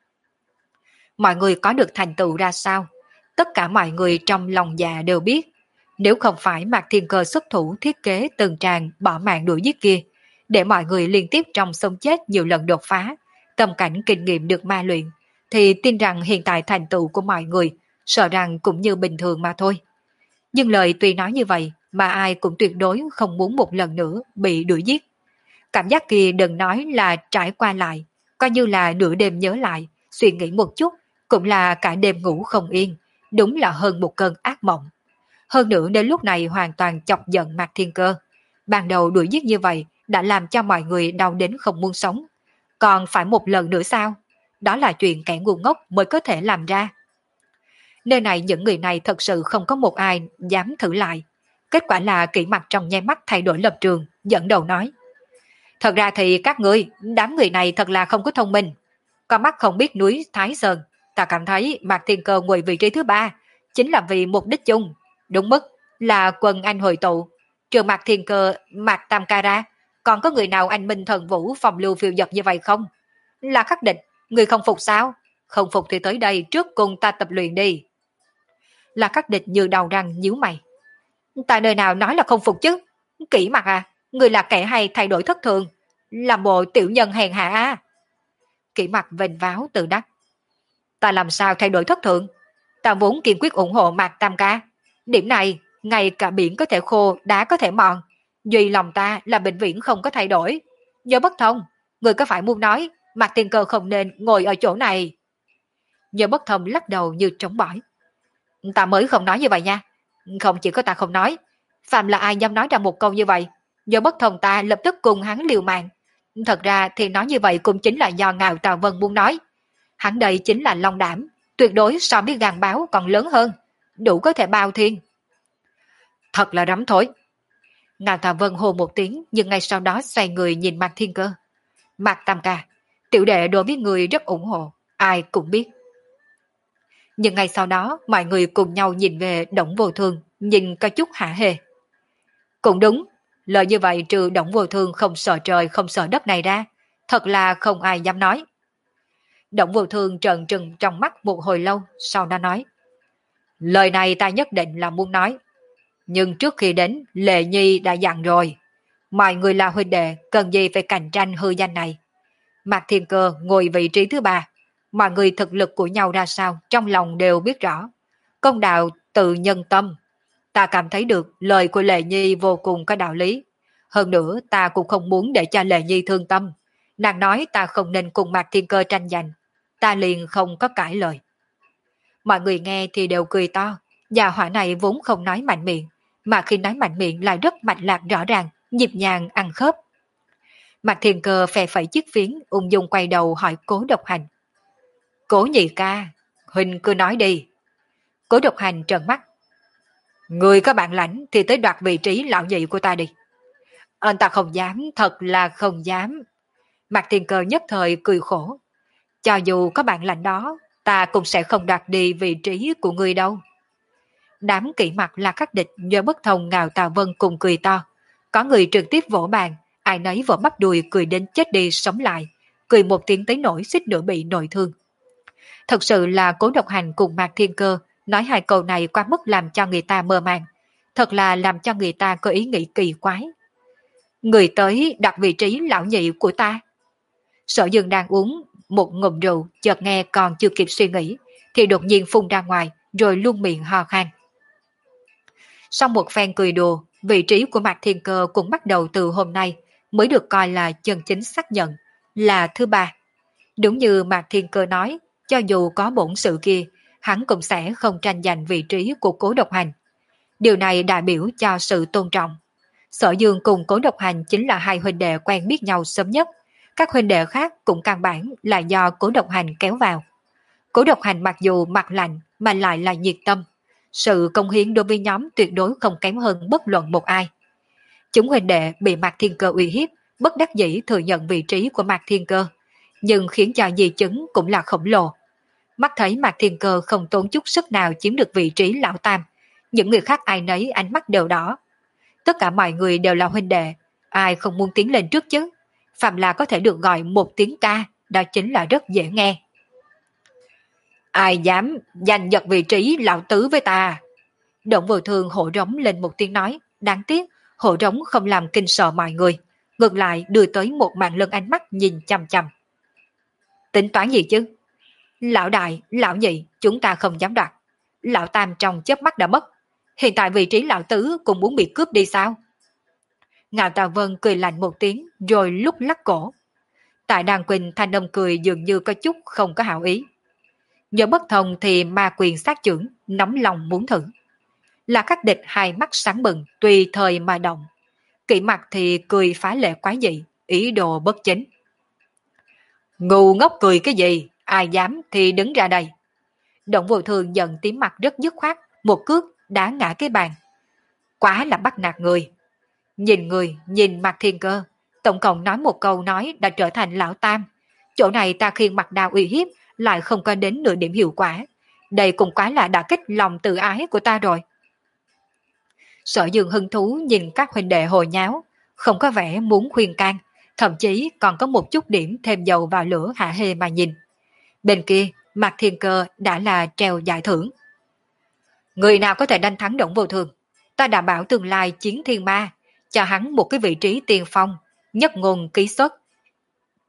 Mọi người có được thành tựu ra sao? Tất cả mọi người trong lòng dạ đều biết. Nếu không phải Mạc Thiên Cơ xuất thủ thiết kế từng tràng bỏ mạng đuổi giết kia, để mọi người liên tiếp trong sống chết nhiều lần đột phá, tâm cảnh kinh nghiệm được ma luyện, thì tin rằng hiện tại thành tựu của mọi người sợ rằng cũng như bình thường mà thôi. Nhưng lời tuy nói như vậy mà ai cũng tuyệt đối không muốn một lần nữa bị đuổi giết. Cảm giác kia đừng nói là trải qua lại, coi như là nửa đêm nhớ lại, suy nghĩ một chút, cũng là cả đêm ngủ không yên, đúng là hơn một cơn ác mộng. Hơn nữa đến lúc này hoàn toàn chọc giận Mạc Thiên Cơ. Ban đầu đuổi giết như vậy đã làm cho mọi người đau đến không muốn sống. Còn phải một lần nữa sao? Đó là chuyện kẻ ngu ngốc mới có thể làm ra. Nơi này những người này thật sự không có một ai dám thử lại. Kết quả là Kỷ Mặc trong nháy mắt thay đổi lập trường, dẫn đầu nói. Thật ra thì các ngươi, đám người này thật là không có thông minh. Con mắt không biết núi Thái Sơn, ta cảm thấy Mạc Thiên Cơ ngồi vị trí thứ ba chính là vì mục đích chung, đúng mức là quân anh hội tụ. Trừ Mạc Thiên Cơ, Mạc Tam Ca ra, còn có người nào anh minh thần vũ phòng lưu phiêu dật như vậy không? Là khắc địch, người không phục sao? Không phục thì tới đây trước cùng ta tập luyện đi. Là khắc địch như đầu răng nhíu mày. Ta nơi nào nói là không phục chứ? Kỷ Mặc à, người là kẻ hay thay đổi thất thường. làm bộ tiểu nhân hèn hạ á. Kỷ Mặc vênh váo tự đắc. Ta làm sao thay đổi thất thường? Ta vốn kiên quyết ủng hộ Mạc Tam ca. Điểm này, ngay cả biển có thể khô, đá có thể mòn. Duy lòng ta là bệnh viện không có thay đổi. Nhớ bất thông, người có phải muốn nói Mạc Thiên Cơ không nên ngồi ở chỗ này? Nhớ bất thông lắc đầu như trống bỏi. Ta mới không nói như vậy nha. Không chỉ có ta không nói. Phạm là ai dám nói ra một câu như vậy, Nhớ bất thông ta lập tức cùng hắn liều mạng. Thật ra thì nói như vậy cũng chính là do Ngạo Tào Vân muốn nói. Hắn đây chính là long đảm, tuyệt đối so với gan báo còn lớn hơn, đủ có thể bao thiên. Thật là rắm thối. Ngạo Tào Vân hô một tiếng, nhưng ngay sau đó xoay người nhìn Mạc Thiên Cơ. Mạc Tam ca, tiểu đệ đối với người rất ủng hộ, ai cũng biết. Nhưng ngay sau đó, mọi người cùng nhau nhìn về Đổng Vô Thương, nhìn có chút hả hê. Cũng đúng, lời như vậy trừ Đổng Vô Thương không sợ trời không sợ đất này ra, thật là không ai dám nói. Đổng Vô Thương trợn trừng trong mắt một hồi lâu, sau đó nói. Lời này ta nhất định là muốn nói. Nhưng trước khi đến, Lệ Nhi đã dặn rồi. Mọi người là huynh đệ, cần gì phải cạnh tranh hư danh này. Mạc Thiên Cơ ngồi vị trí thứ ba. Mọi người thực lực của nhau ra sao, trong lòng đều biết rõ. Công đạo tự nhân tâm. Ta cảm thấy được lời của Lệ Nhi vô cùng có đạo lý. Hơn nữa ta cũng không muốn để cho Lệ Nhi thương tâm. Nàng nói ta không nên cùng Mạc Thiên Cơ tranh giành. Ta liền không có cãi lời. Mọi người nghe thì đều cười to. Nhà hỏa này vốn không nói mạnh miệng, mà khi nói mạnh miệng lại rất mạch lạc rõ ràng, nhịp nhàng ăn khớp. Mạc Thiên Cơ phè phẩy chiếc phiến, ung dung quay đầu hỏi Cố Độc Hành. Cố nhị ca, huynh cứ nói đi. Cố Độc Hành trợn mắt. Người có bản lãnh thì tới đoạt vị trí lão nhị của ta đi. Anh ta không dám, thật là không dám. Mạc Thiên Cơ nhất thời cười khổ. Cho dù có bản lãnh đó, ta cũng sẽ không đoạt đi vị trí của người đâu. Đám Kỷ Mặc là các địch do bất thông Ngạo Tào Vân cùng cười to. Có người trực tiếp vỗ bàn, ai nấy vỗ bắp đùi cười đến chết đi sống lại, cười một tiếng tới nỗi suýt nữa bị nội thương. Thật sự là Cố Độc Hành cùng Mạc Thiên Cơ nói hai câu này quá mức làm cho người ta mơ màng, thật là làm cho người ta có ý nghĩ kỳ quái. Người tới đặt vị trí lão nhị của ta. Sở Dương đang uống một ngụm rượu, chợt nghe còn chưa kịp suy nghĩ thì đột nhiên phun ra ngoài, rồi luôn miệng ho khan. Sau một phen cười đùa, vị trí của Mạc Thiên Cơ cũng bắt đầu từ hôm nay mới được coi là chân chính xác nhận, là thứ ba. Đúng như Mạc Thiên Cơ nói, cho dù có bổn sự kia, hắn cũng sẽ không tranh giành vị trí của Cố Độc Hành. Điều này đại biểu cho sự tôn trọng. Sở Dương cùng Cố Độc Hành chính là hai huynh đệ quen biết nhau sớm nhất. Các huynh đệ khác cũng căn bản là do Cố Độc Hành kéo vào. Cố Độc Hành mặc dù mặt lạnh mà lại là nhiệt tâm. Sự công hiến đối với nhóm tuyệt đối không kém hơn bất luận một ai. Chúng huynh đệ bị Mạc Thiên Cơ uy hiếp, bất đắc dĩ thừa nhận vị trí của Mạc Thiên Cơ. Nhưng khiến cho di chứng cũng là khổng lồ. Mắt thấy Mạc Thiên Cơ không tốn chút sức nào chiếm được vị trí lão tam. Những người khác ai nấy ánh mắt đều đỏ. Tất cả mọi người đều là huynh đệ, ai không muốn tiến lên trước chứ. Phạm là có thể được gọi một tiếng ca, đó chính là rất dễ nghe. Ai dám giành giật vị trí lão tứ với ta? Động Vô Thương hổ rống lên một tiếng nói, đáng tiếc hổ rống không làm kinh sợ mọi người, ngược lại đưa tới một màn lân ánh mắt nhìn chằm chằm. Tính toán gì chứ? Lão đại, lão nhị, chúng ta không dám đoạt. Lão tam trong chớp mắt đã mất, hiện tại vị trí lão tứ cũng muốn bị cướp đi sao? Ngạo Tào Vân cười lạnh một tiếng rồi lúc lắc cổ. Tại Đàn Quỳnh thanh âm cười dường như có chút không có hảo ý. Nhớ bất thông thì ma quyền sát trưởng, nóng lòng muốn thử. Là các địch hai mắt sáng bừng, tùy thời mà động. Kỷ Mặc thì cười phá lệ quái dị, ý đồ bất chính. Ngu ngốc cười cái gì, ai dám thì đứng ra đây. Động Vô Thường giận tím mặt rất dứt khoát, một cước đá ngã cái bàn. Quá là bắt nạt người. Nhìn người, nhìn Mạc Thiên Cơ, tổng cộng nói một câu nói đã trở thành lão tam. Chỗ này ta khiêng mặt đào uy hiếp, lại không có đến nửa điểm hiệu quả. Đây cũng quá là đã kích lòng tự ái của ta rồi. Sở Dương hứng thú nhìn các huynh đệ hồi nháo, không có vẻ muốn khuyên can, thậm chí còn có một chút điểm thêm dầu vào lửa hạ hê mà nhìn. Bên kia, Mạc Thiên Cơ đã là treo giải thưởng. Người nào có thể đánh thắng Động Vô Thường, ta đảm bảo tương lai chiến thiên ma, cho hắn một cái vị trí tiền phong, nhất ngôn ký xuất,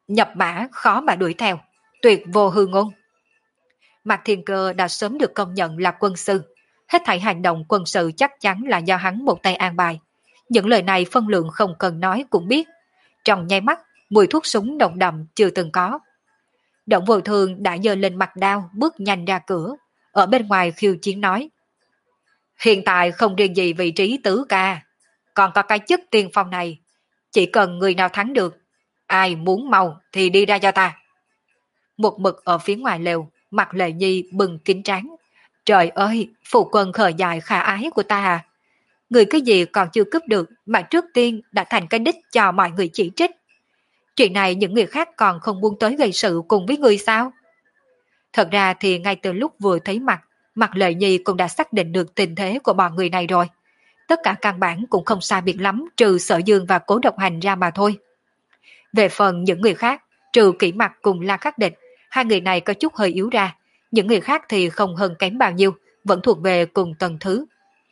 nhập mã khó mà đuổi theo, tuyệt vô hư ngôn. Mạc Thiên Cơ đã sớm được công nhận là quân sư, hết thảy hành động quân sự chắc chắn là do hắn một tay an bài. Những lời này phân lượng không cần nói cũng biết. Trong nháy mắt, mùi thuốc súng nồng đậm chưa từng có. Động Vô Thương đã giơ lên mặt đao bước nhanh ra cửa, ở bên ngoài khiêu chiến nói. Hiện tại không riêng gì vị trí tứ ca, còn có cái chức tiên phong này. Chỉ cần người nào thắng được, ai muốn mau thì đi ra cho ta. Một mực ở phía ngoài lều, mặt Lệ Nhi bừng kín trán. Trời ơi, phụ quân khờ dài khả ái của ta à. Người cái gì còn chưa cướp được mà trước tiên đã thành cái đích cho mọi người chỉ trích. Chuyện này những người khác còn không muốn tới gây sự cùng với người sao? Thật ra thì ngay từ lúc vừa thấy mặt, mặt Lệ Nhi cũng đã xác định được tình thế của bọn người này rồi. Tất cả căn bản cũng không xa biệt lắm trừ Sở Dương và Cố Độc Hành ra mà thôi. Về phần những người khác, trừ Kỷ Mặc cùng La Khắc Địch, hai người này có chút hơi yếu ra. Những người khác thì không hơn kém bao nhiêu, vẫn thuộc về cùng tầng thứ.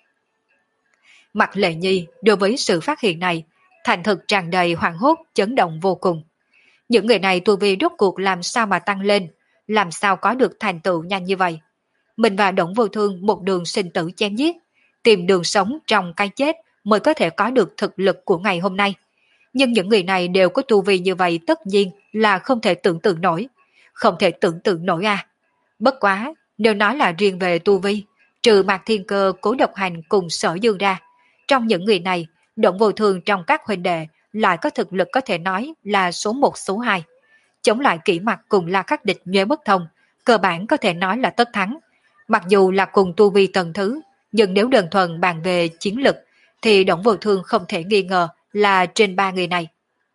Mặt Lệ Nhi đối với sự phát hiện này, thành thực tràn đầy hoảng hốt, chấn động vô cùng. Những người này tu vi rốt cuộc làm sao mà tăng lên, làm sao có được thành tựu nhanh như vậy. Mình và Đổng Vô Thương một đường sinh tử chém giết, tìm đường sống trong cái chết mới có thể có được thực lực của ngày hôm nay. Nhưng những người này đều có tu vi như vậy tất nhiên là không thể tưởng tượng nổi. Không thể tưởng tượng nổi à. Bất quá, nếu nói là riêng về tu vi, trừ Mạc Thiên Cơ, Cố Độc Hành cùng Sở Dương ra, trong những người này, Động Vô Thương trong các huynh đệ lại có thực lực có thể nói là số một số hai. Chống lại Kỷ Mặc cùng La Khắc Địch nhuệ bất thông, cơ bản có thể nói là tất thắng. Mặc dù là cùng tu vi tầng thứ, nhưng nếu đơn thuần bàn về chiến lực, thì Động Vô Thương không thể nghi ngờ là trên ba người này.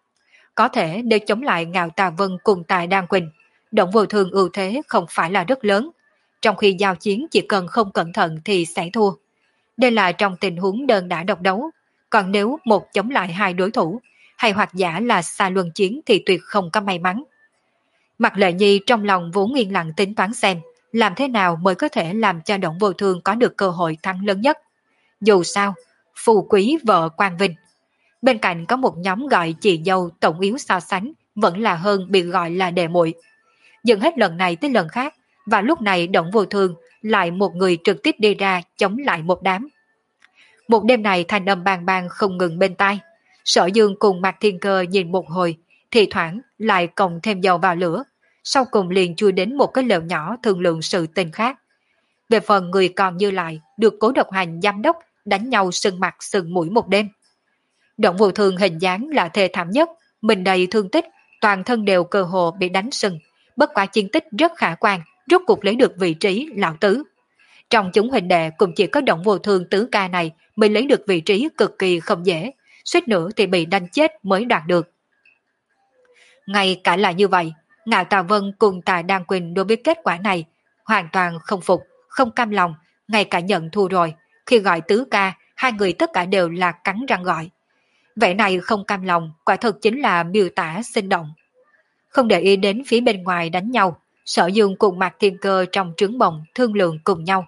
Có thể nếu chống lại Ngạo Tà Vân cùng Tài Đan Quỳnh, Động Vô Thương ưu thế không phải là rất lớn, trong khi giao chiến chỉ cần không cẩn thận thì sẽ thua. Đây là trong tình huống đơn đả độc đấu, còn nếu một chống lại hai đối thủ, hay hoặc giả là xa luân chiến thì tuyệt không có may mắn. Mặt Lệ Nhi trong lòng vốn yên lặng tính toán xem, làm thế nào mới có thể làm cho Động Vô Thương có được cơ hội thắng lớn nhất. Dù sao, phù quý vợ Quang Vinh. Bên cạnh có một nhóm gọi chị dâu tổng yếu so sánh, vẫn là hơn bị gọi là đệ muội. Nhưng hết lần này tới lần khác, và lúc này Động Vô Thương lại một người trực tiếp đi ra chống lại một đám. Một đêm này thanh âm bang bang không ngừng bên tai. Sở Dương cùng Mạc Thiên Cơ nhìn một hồi, thì thoảng lại cộng thêm dầu vào lửa, sau cùng liền chui đến một cái lều nhỏ thương lượng sự tình khác. Về phần người còn dư lại, được Cố Độc Hành giám đốc đánh nhau sưng mặt sưng mũi một đêm. Động Vô Thương hình dáng là thê thảm nhất, mình đầy thương tích, toàn thân đều cơ hồ bị đánh sưng, bất quả chiến tích rất khả quan, rốt cuộc lấy được vị trí lão tứ. Trong chúng huynh đệ cũng chỉ có Động Vô Thương tứ ca này mới lấy được vị trí cực kỳ không dễ, suýt nữa thì bị đánh chết mới đạt được. Ngay cả là như vậy, Ngạo Tà Vân cùng Tài Đan Quỳnh đối với kết quả này hoàn toàn không phục, không cam lòng, ngay cả nhận thua rồi. Khi gọi tứ ca, hai người tất cả đều là cắn răng gọi. Vẻ này không cam lòng, quả thực chính là miêu tả sinh động. Không để ý đến phía bên ngoài đánh nhau, Sở Dương cùng Mạc Thiên Cơ trong trướng bồng thương lượng cùng nhau.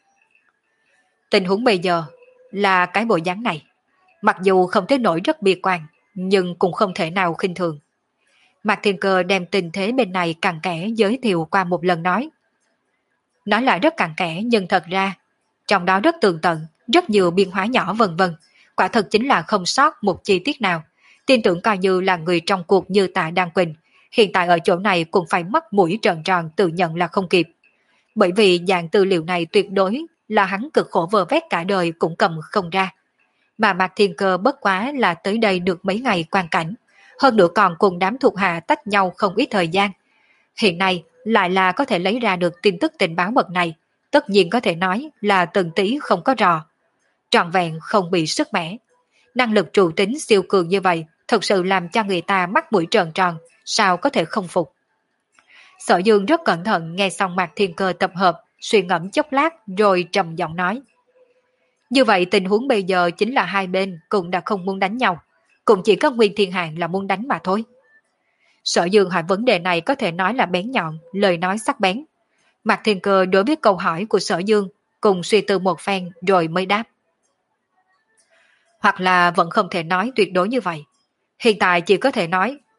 Tình huống bây giờ là cái bộ dáng này. Mặc dù không thể nổi rất bi quan, nhưng cũng không thể nào khinh thường. Mạc Thiên Cơ đem tình thế bên này cặn kẽ giới thiệu qua một lần nói. Nói là rất cặn kẽ nhưng thật ra, trong đó rất tường tận, rất nhiều biên hóa nhỏ vân vân. Quả thật chính là không sót một chi tiết nào. Tin tưởng coi như là người trong cuộc như Tạ Đan Quỳnh, hiện tại ở chỗ này cũng phải mất mũi tròn tròn tự nhận là không kịp. Bởi vì dạng tư liệu này tuyệt đối là hắn cực khổ vơ vét cả đời cũng cầm không ra. Mà Mạc Thiên Cơ bất quá là tới đây được mấy ngày quan cảnh, hơn nữa còn cùng đám thuộc hạ tách nhau không ít thời gian. Hiện nay lại là có thể lấy ra được tin tức tình báo mật này, tất nhiên có thể nói là từng tí không có rò. Trọn vẹn không bị sức mẻ. Năng lực trụ tính siêu cường như vậy thực sự làm cho người ta mắt mũi tròn tròn, sao có thể không phục. Sở Dương rất cẩn thận nghe xong Mạc Thiên Cơ tập hợp, suy ngẫm chốc lát rồi trầm giọng nói. Như vậy tình huống bây giờ chính là hai bên cũng đã không muốn đánh nhau, cũng chỉ có Nguyên Thiên Hạng là muốn đánh mà thôi. Sở Dương hỏi vấn đề này có thể nói là bén nhọn, lời nói sắc bén. Mạc Thiên Cơ đối với câu hỏi của Sở Dương cùng suy tư một phen rồi mới đáp. Hoặc là vẫn không thể nói tuyệt đối như vậy. Hiện tại chỉ có thể nói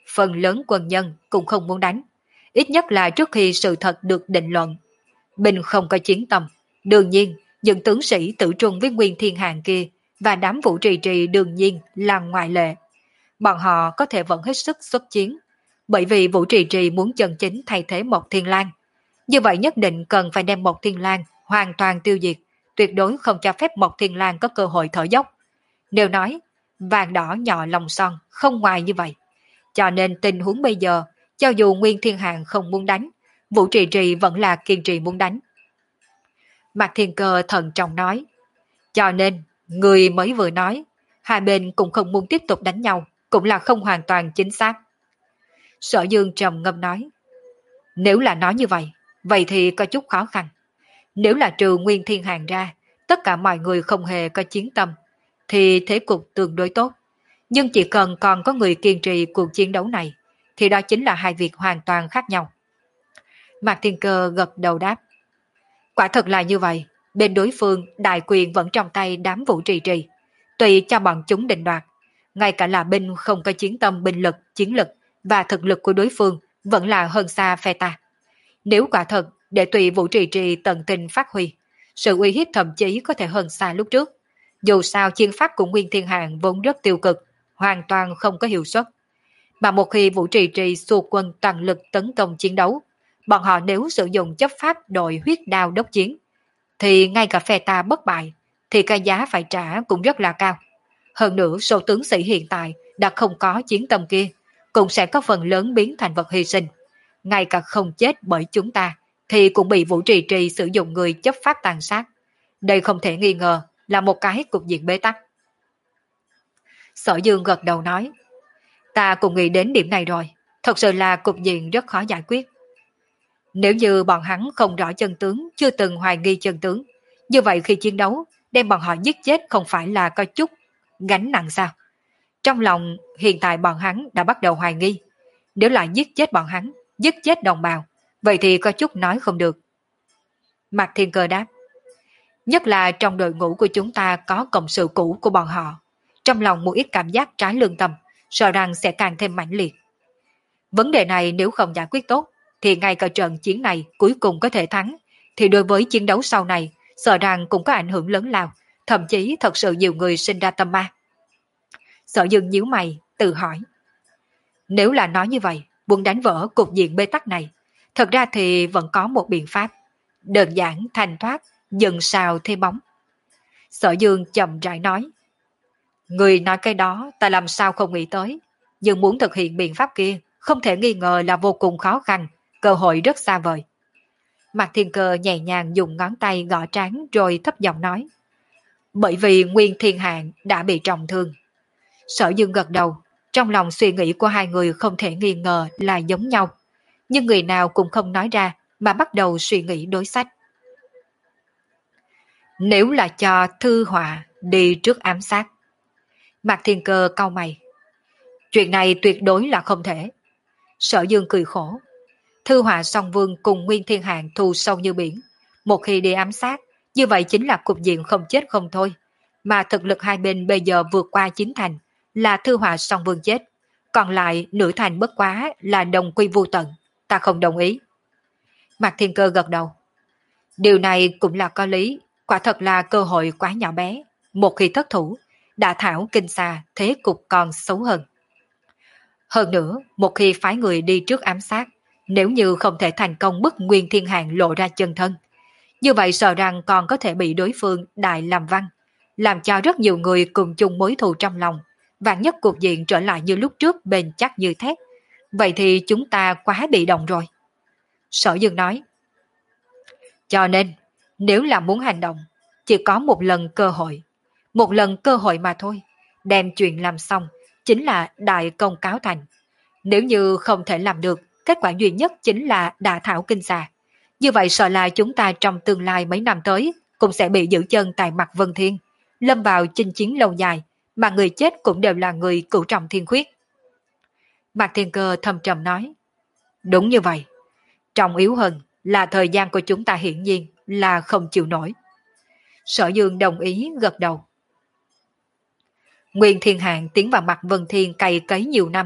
phần lớn quân nhân cũng không muốn đánh, ít nhất là trước khi sự thật được định luận. Binh không có chiến tâm, đương nhiên những tướng sĩ tử trung với Nguyên Thiên Hạng kia và đám Vũ Trì Trì đương nhiên là ngoại lệ. Bọn họ có thể vẫn hết sức xuất chiến, bởi vì Vũ Trì Trì muốn chân chính thay thế Mộc Thiên Lang. Như vậy nhất định cần phải đem Mộc Thiên Lang hoàn toàn tiêu diệt, tuyệt đối không cho phép Mộc Thiên Lang có cơ hội thở dốc. Nếu nói, vàng đỏ nhỏ lòng son không ngoài như vậy. Cho nên tình huống bây giờ, cho dù Nguyên Thiên Hạng không muốn đánh, Vũ Trì Trì vẫn là kiên trì muốn đánh. Mạc Thiên Cơ thận trọng nói, cho nên, người mới vừa nói, hai bên cũng không muốn tiếp tục đánh nhau, cũng là không hoàn toàn chính xác. Sở Dương trầm ngâm nói, nếu là nói như vậy, vậy thì có chút khó khăn. Nếu là trừ Nguyên Thiên Hạng ra, tất cả mọi người không hề có chiến tâm, thì thế cục tương đối tốt. Nhưng chỉ cần còn có người kiên trì cuộc chiến đấu này, thì đó chính là hai việc hoàn toàn khác nhau. Mạc Thiên Cơ gật đầu đáp, quả thật là như vậy, bên đối phương đại quyền vẫn trong tay đám Vũ Trì Trì, tùy cho bọn chúng định đoạt. Ngay cả là binh không có chiến tâm binh lực, chiến lực và thực lực của đối phương vẫn là hơn xa phe ta. Nếu quả thật để tùy Vũ Trì Trì tận tình phát huy, sự uy hiếp thậm chí có thể hơn xa lúc trước. Dù sao chiến pháp của Nguyên Thiên Hạng vốn rất tiêu cực, hoàn toàn không có hiệu suất. Mà một khi Vũ Trì Trì xua quân toàn lực tấn công chiến đấu, bọn họ nếu sử dụng chấp pháp đội huyết đao đốc chiến, thì ngay cả phe ta bất bại, thì cái giá phải trả cũng rất là cao. Hơn nữa số tướng sĩ hiện tại đã không có chiến tâm kia, cũng sẽ có phần lớn biến thành vật hy sinh. Ngay cả không chết bởi chúng ta, thì cũng bị Vũ Trì Trì sử dụng người chấp pháp tàn sát. Đây không thể nghi ngờ là một cái cục diện bế tắc. Sở Dương gật đầu nói, ta cũng nghĩ đến điểm này rồi, thật sự là cục diện rất khó giải quyết. Nếu như bọn hắn không rõ chân tướng, chưa từng hoài nghi chân tướng, như vậy khi chiến đấu, đem bọn họ giết chết không phải là có chút gánh nặng sao? Trong lòng hiện tại bọn hắn đã bắt đầu hoài nghi, nếu lại giết chết bọn hắn, giết chết đồng bào, vậy thì có chút nói không được. Mạc Thiên Cơ đáp, nhất là trong đội ngũ của chúng ta có cộng sự cũ của bọn họ, trong lòng một ít cảm giác trái lương tâm, sợ rằng sẽ càng thêm mãnh liệt. Vấn đề này nếu không giải quyết tốt, thì ngay cả trận chiến này cuối cùng có thể thắng, thì đối với chiến đấu sau này, sợ rằng cũng có ảnh hưởng lớn lao, thậm chí thật sự nhiều người sinh ra tâm ma. Sở Dương nhíu mày, tự hỏi. Nếu là nói như vậy, muốn đánh vỡ cục diện bế tắc này, thật ra thì vẫn có một biện pháp. Đơn giản, thanh thoát, dần sào thêm bóng. Sở Dương chậm rãi nói. Người nói cái đó ta làm sao không nghĩ tới, nhưng muốn thực hiện biện pháp kia, không thể nghi ngờ là vô cùng khó khăn, cơ hội rất xa vời. Mạc Thiên Cơ nhẹ nhàng dùng ngón tay gõ trán rồi thấp giọng nói. Bởi vì Nguyên Thiên Hạng đã bị trọng thương. Sở Dương gật đầu, trong lòng suy nghĩ của hai người không thể nghi ngờ là giống nhau, nhưng người nào cũng không nói ra mà bắt đầu suy nghĩ đối sách. Nếu là cho Thư Họa đi trước ám sát. Mạc Thiên Cơ cau mày. Chuyện này tuyệt đối là không thể. Sở Dương cười khổ. Thư Họa song vương cùng Nguyên Thiên Hạng thù sâu như biển. Một khi đi ám sát, như vậy chính là cục diện không chết không thôi. Mà thực lực hai bên bây giờ vượt qua chín thành là Thư Họa song vương chết. Còn lại nửa thành bất quá là đồng quy vu tận. Ta không đồng ý. Mạc Thiên Cơ gật đầu. Điều này cũng là có lý. Quả thật là cơ hội quá nhỏ bé. Một khi thất thủ, đã thảo kinh xa, thế cục còn xấu hơn. Hơn nữa, một khi phái người đi trước ám sát, nếu như không thể thành công bức Nguyên Thiên Hạng lộ ra chân thân, như vậy sợ rằng còn có thể bị đối phương đại làm văn, làm cho rất nhiều người cùng chung mối thù trong lòng, vạn nhất cục diện trở lại như lúc trước bền chắc như thép. Vậy thì chúng ta quá bị động rồi. Sở Dương nói. Cho nên, nếu là muốn hành động, chỉ có một lần cơ hội. Một lần cơ hội mà thôi. Đem chuyện làm xong, chính là đại công cáo thành. Nếu như không thể làm được, kết quả duy nhất chính là đả thảo kinh xà. Như vậy sợ là chúng ta trong tương lai mấy năm tới cũng sẽ bị giữ chân tại mặt Vân Thiên, lâm vào chinh chiến lâu dài, mà người chết cũng đều là người cửu trọng thiên khuyết. Mạc Thiên Cơ thầm trầm nói. Đúng như vậy. Trọng yếu hơn là thời gian của chúng ta hiển nhiên là không chịu nổi. Sở Dương đồng ý gật đầu. Nguyên Thiên Hạng tiến vào mặt Vân Thiên cày cấy nhiều năm,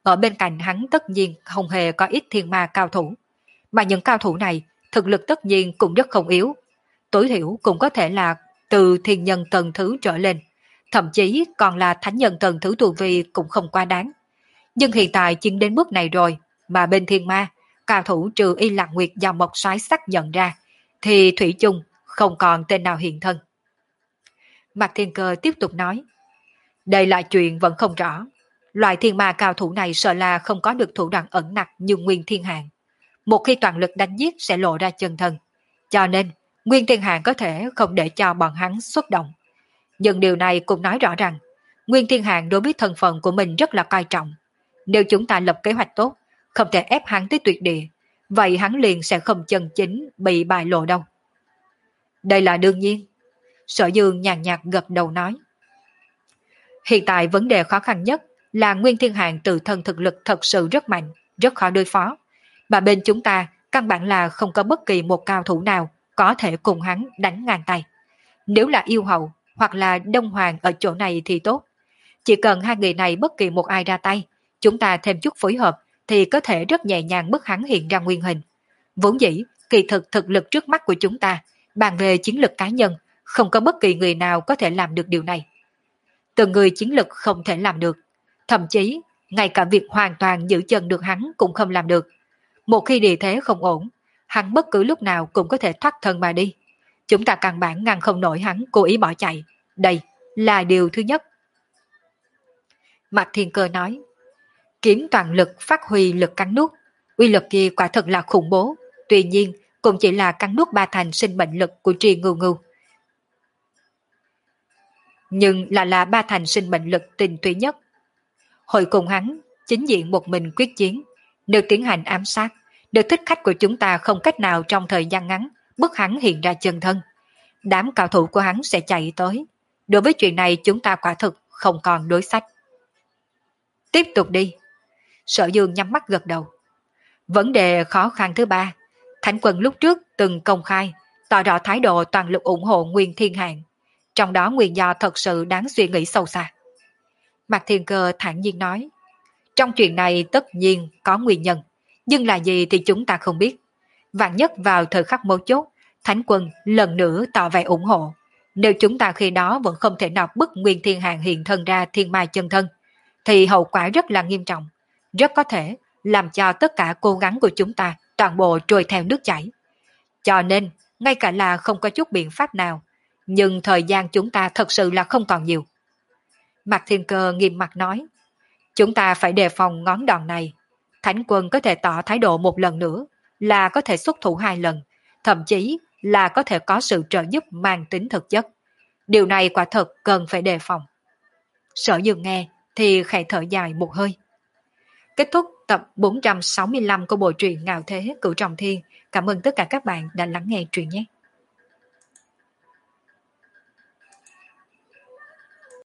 Ở bên cạnh hắn tất nhiên không hề có ít thiên ma cao thủ. Mà những cao thủ này, thực lực tất nhiên cũng rất không yếu. Tối thiểu cũng có thể là từ thiên nhân tầng thứ trở lên. Thậm chí còn là thánh nhân tầng thứ tu vi cũng không quá đáng. Nhưng hiện tại chiến đến bước này rồi, mà bên thiên ma, cao thủ trừ Y Lạc Nguyệt do Mộc Soái xác nhận ra, thì thủy chung không còn tên nào hiện thân. Mạc Thiên Cơ tiếp tục nói, đây là chuyện vẫn không rõ. Loại thiên ma cao thủ này sợ là không có được thủ đoạn ẩn nặc như Nguyên Thiên Hạng. Một khi toàn lực đánh giết sẽ lộ ra chân thân. Cho nên, Nguyên Thiên Hạng có thể không để cho bọn hắn xuất động. Nhưng điều này cũng nói rõ rằng, Nguyên Thiên Hạng đối với thân phận của mình rất là coi trọng. Nếu chúng ta lập kế hoạch tốt, không thể ép hắn tới tuyệt địa, vậy hắn liền sẽ không chân chính bị bại lộ đâu. Đây là đương nhiên. Sở Dương nhàn nhạt gật đầu nói. Hiện tại vấn đề khó khăn nhất là Nguyên Thiên Hạng tự thân thực lực thật sự rất mạnh, rất khó đối phó. Mà bên chúng ta căn bản là không có bất kỳ một cao thủ nào có thể cùng hắn đánh ngang tay. Nếu là yêu hậu hoặc là Đông Hoàng ở chỗ này thì tốt. Chỉ cần hai người này bất kỳ một ai ra tay, chúng ta thêm chút phối hợp thì có thể rất nhẹ nhàng bức hắn hiện ra nguyên hình. Vốn dĩ, kỳ thực thực lực trước mắt của chúng ta, bàn về chiến lực cá nhân, không có bất kỳ người nào có thể làm được điều này. Từng người chiến lực không thể làm được. Thậm chí, ngay cả việc hoàn toàn giữ chân được hắn cũng không làm được. Một khi địa thế không ổn, hắn bất cứ lúc nào cũng có thể thoát thân mà đi. Chúng ta căn bản ngăn không nổi hắn cố ý bỏ chạy. Đây là điều thứ nhất. Mạc Thiên Cơ nói, kiếm toàn lực phát huy lực cắn nuốt. Uy lực kia quả thật là khủng bố. Tuy nhiên, cũng chỉ là cắn nuốt ba thành sinh mệnh lực của Tri Ngưu Ngưu. Nhưng là là ba thành sinh mệnh lực tinh túy nhất. Hội cùng hắn, chính diện một mình quyết chiến. Nếu tiến hành ám sát, được thích khách của chúng ta không cách nào trong thời gian ngắn bức hắn hiện ra chân thân. Đám cao thủ của hắn sẽ chạy tới. Đối với chuyện này chúng ta quả thực không còn đối sách. Tiếp tục đi. Sở Dương nhắm mắt gật đầu. Vấn đề khó khăn thứ ba, Thánh quân lúc trước từng công khai tỏ rõ thái độ toàn lực ủng hộ Nguyên Thiên Hạng. Trong đó nguyên do thật sự đáng suy nghĩ sâu xa. Mạc Thiên Cơ thản nhiên nói, trong chuyện này tất nhiên có nguyên nhân, nhưng là gì thì chúng ta không biết. Vạn nhất vào thời khắc mấu chốt, Thánh quân lần nữa tỏ vẻ ủng hộ. Nếu chúng ta khi đó vẫn không thể nào bức Nguyên Thiên Hạng hiện thân ra thiên mai chân thân, thì hậu quả rất là nghiêm trọng, rất có thể làm cho tất cả cố gắng của chúng ta toàn bộ trôi theo nước chảy. Cho nên, ngay cả là không có chút biện pháp nào, nhưng thời gian chúng ta thật sự là không còn nhiều. Mạc Thiên Cơ nghiêm mặt nói, chúng ta phải đề phòng ngón đòn này. Thánh quân có thể tỏ thái độ một lần nữa, là có thể xuất thủ hai lần, thậm chí là có thể có sự trợ giúp mang tính thực chất. Điều này quả thật cần phải đề phòng. Sở Dương nghe thì khẽ thở dài một hơi. Kết thúc tập bốn trăm sáu mươi lăm của bộ truyện Ngạo Thế Cửu Trọng Thiên. Cảm ơn tất cả các bạn đã lắng nghe truyện nhé.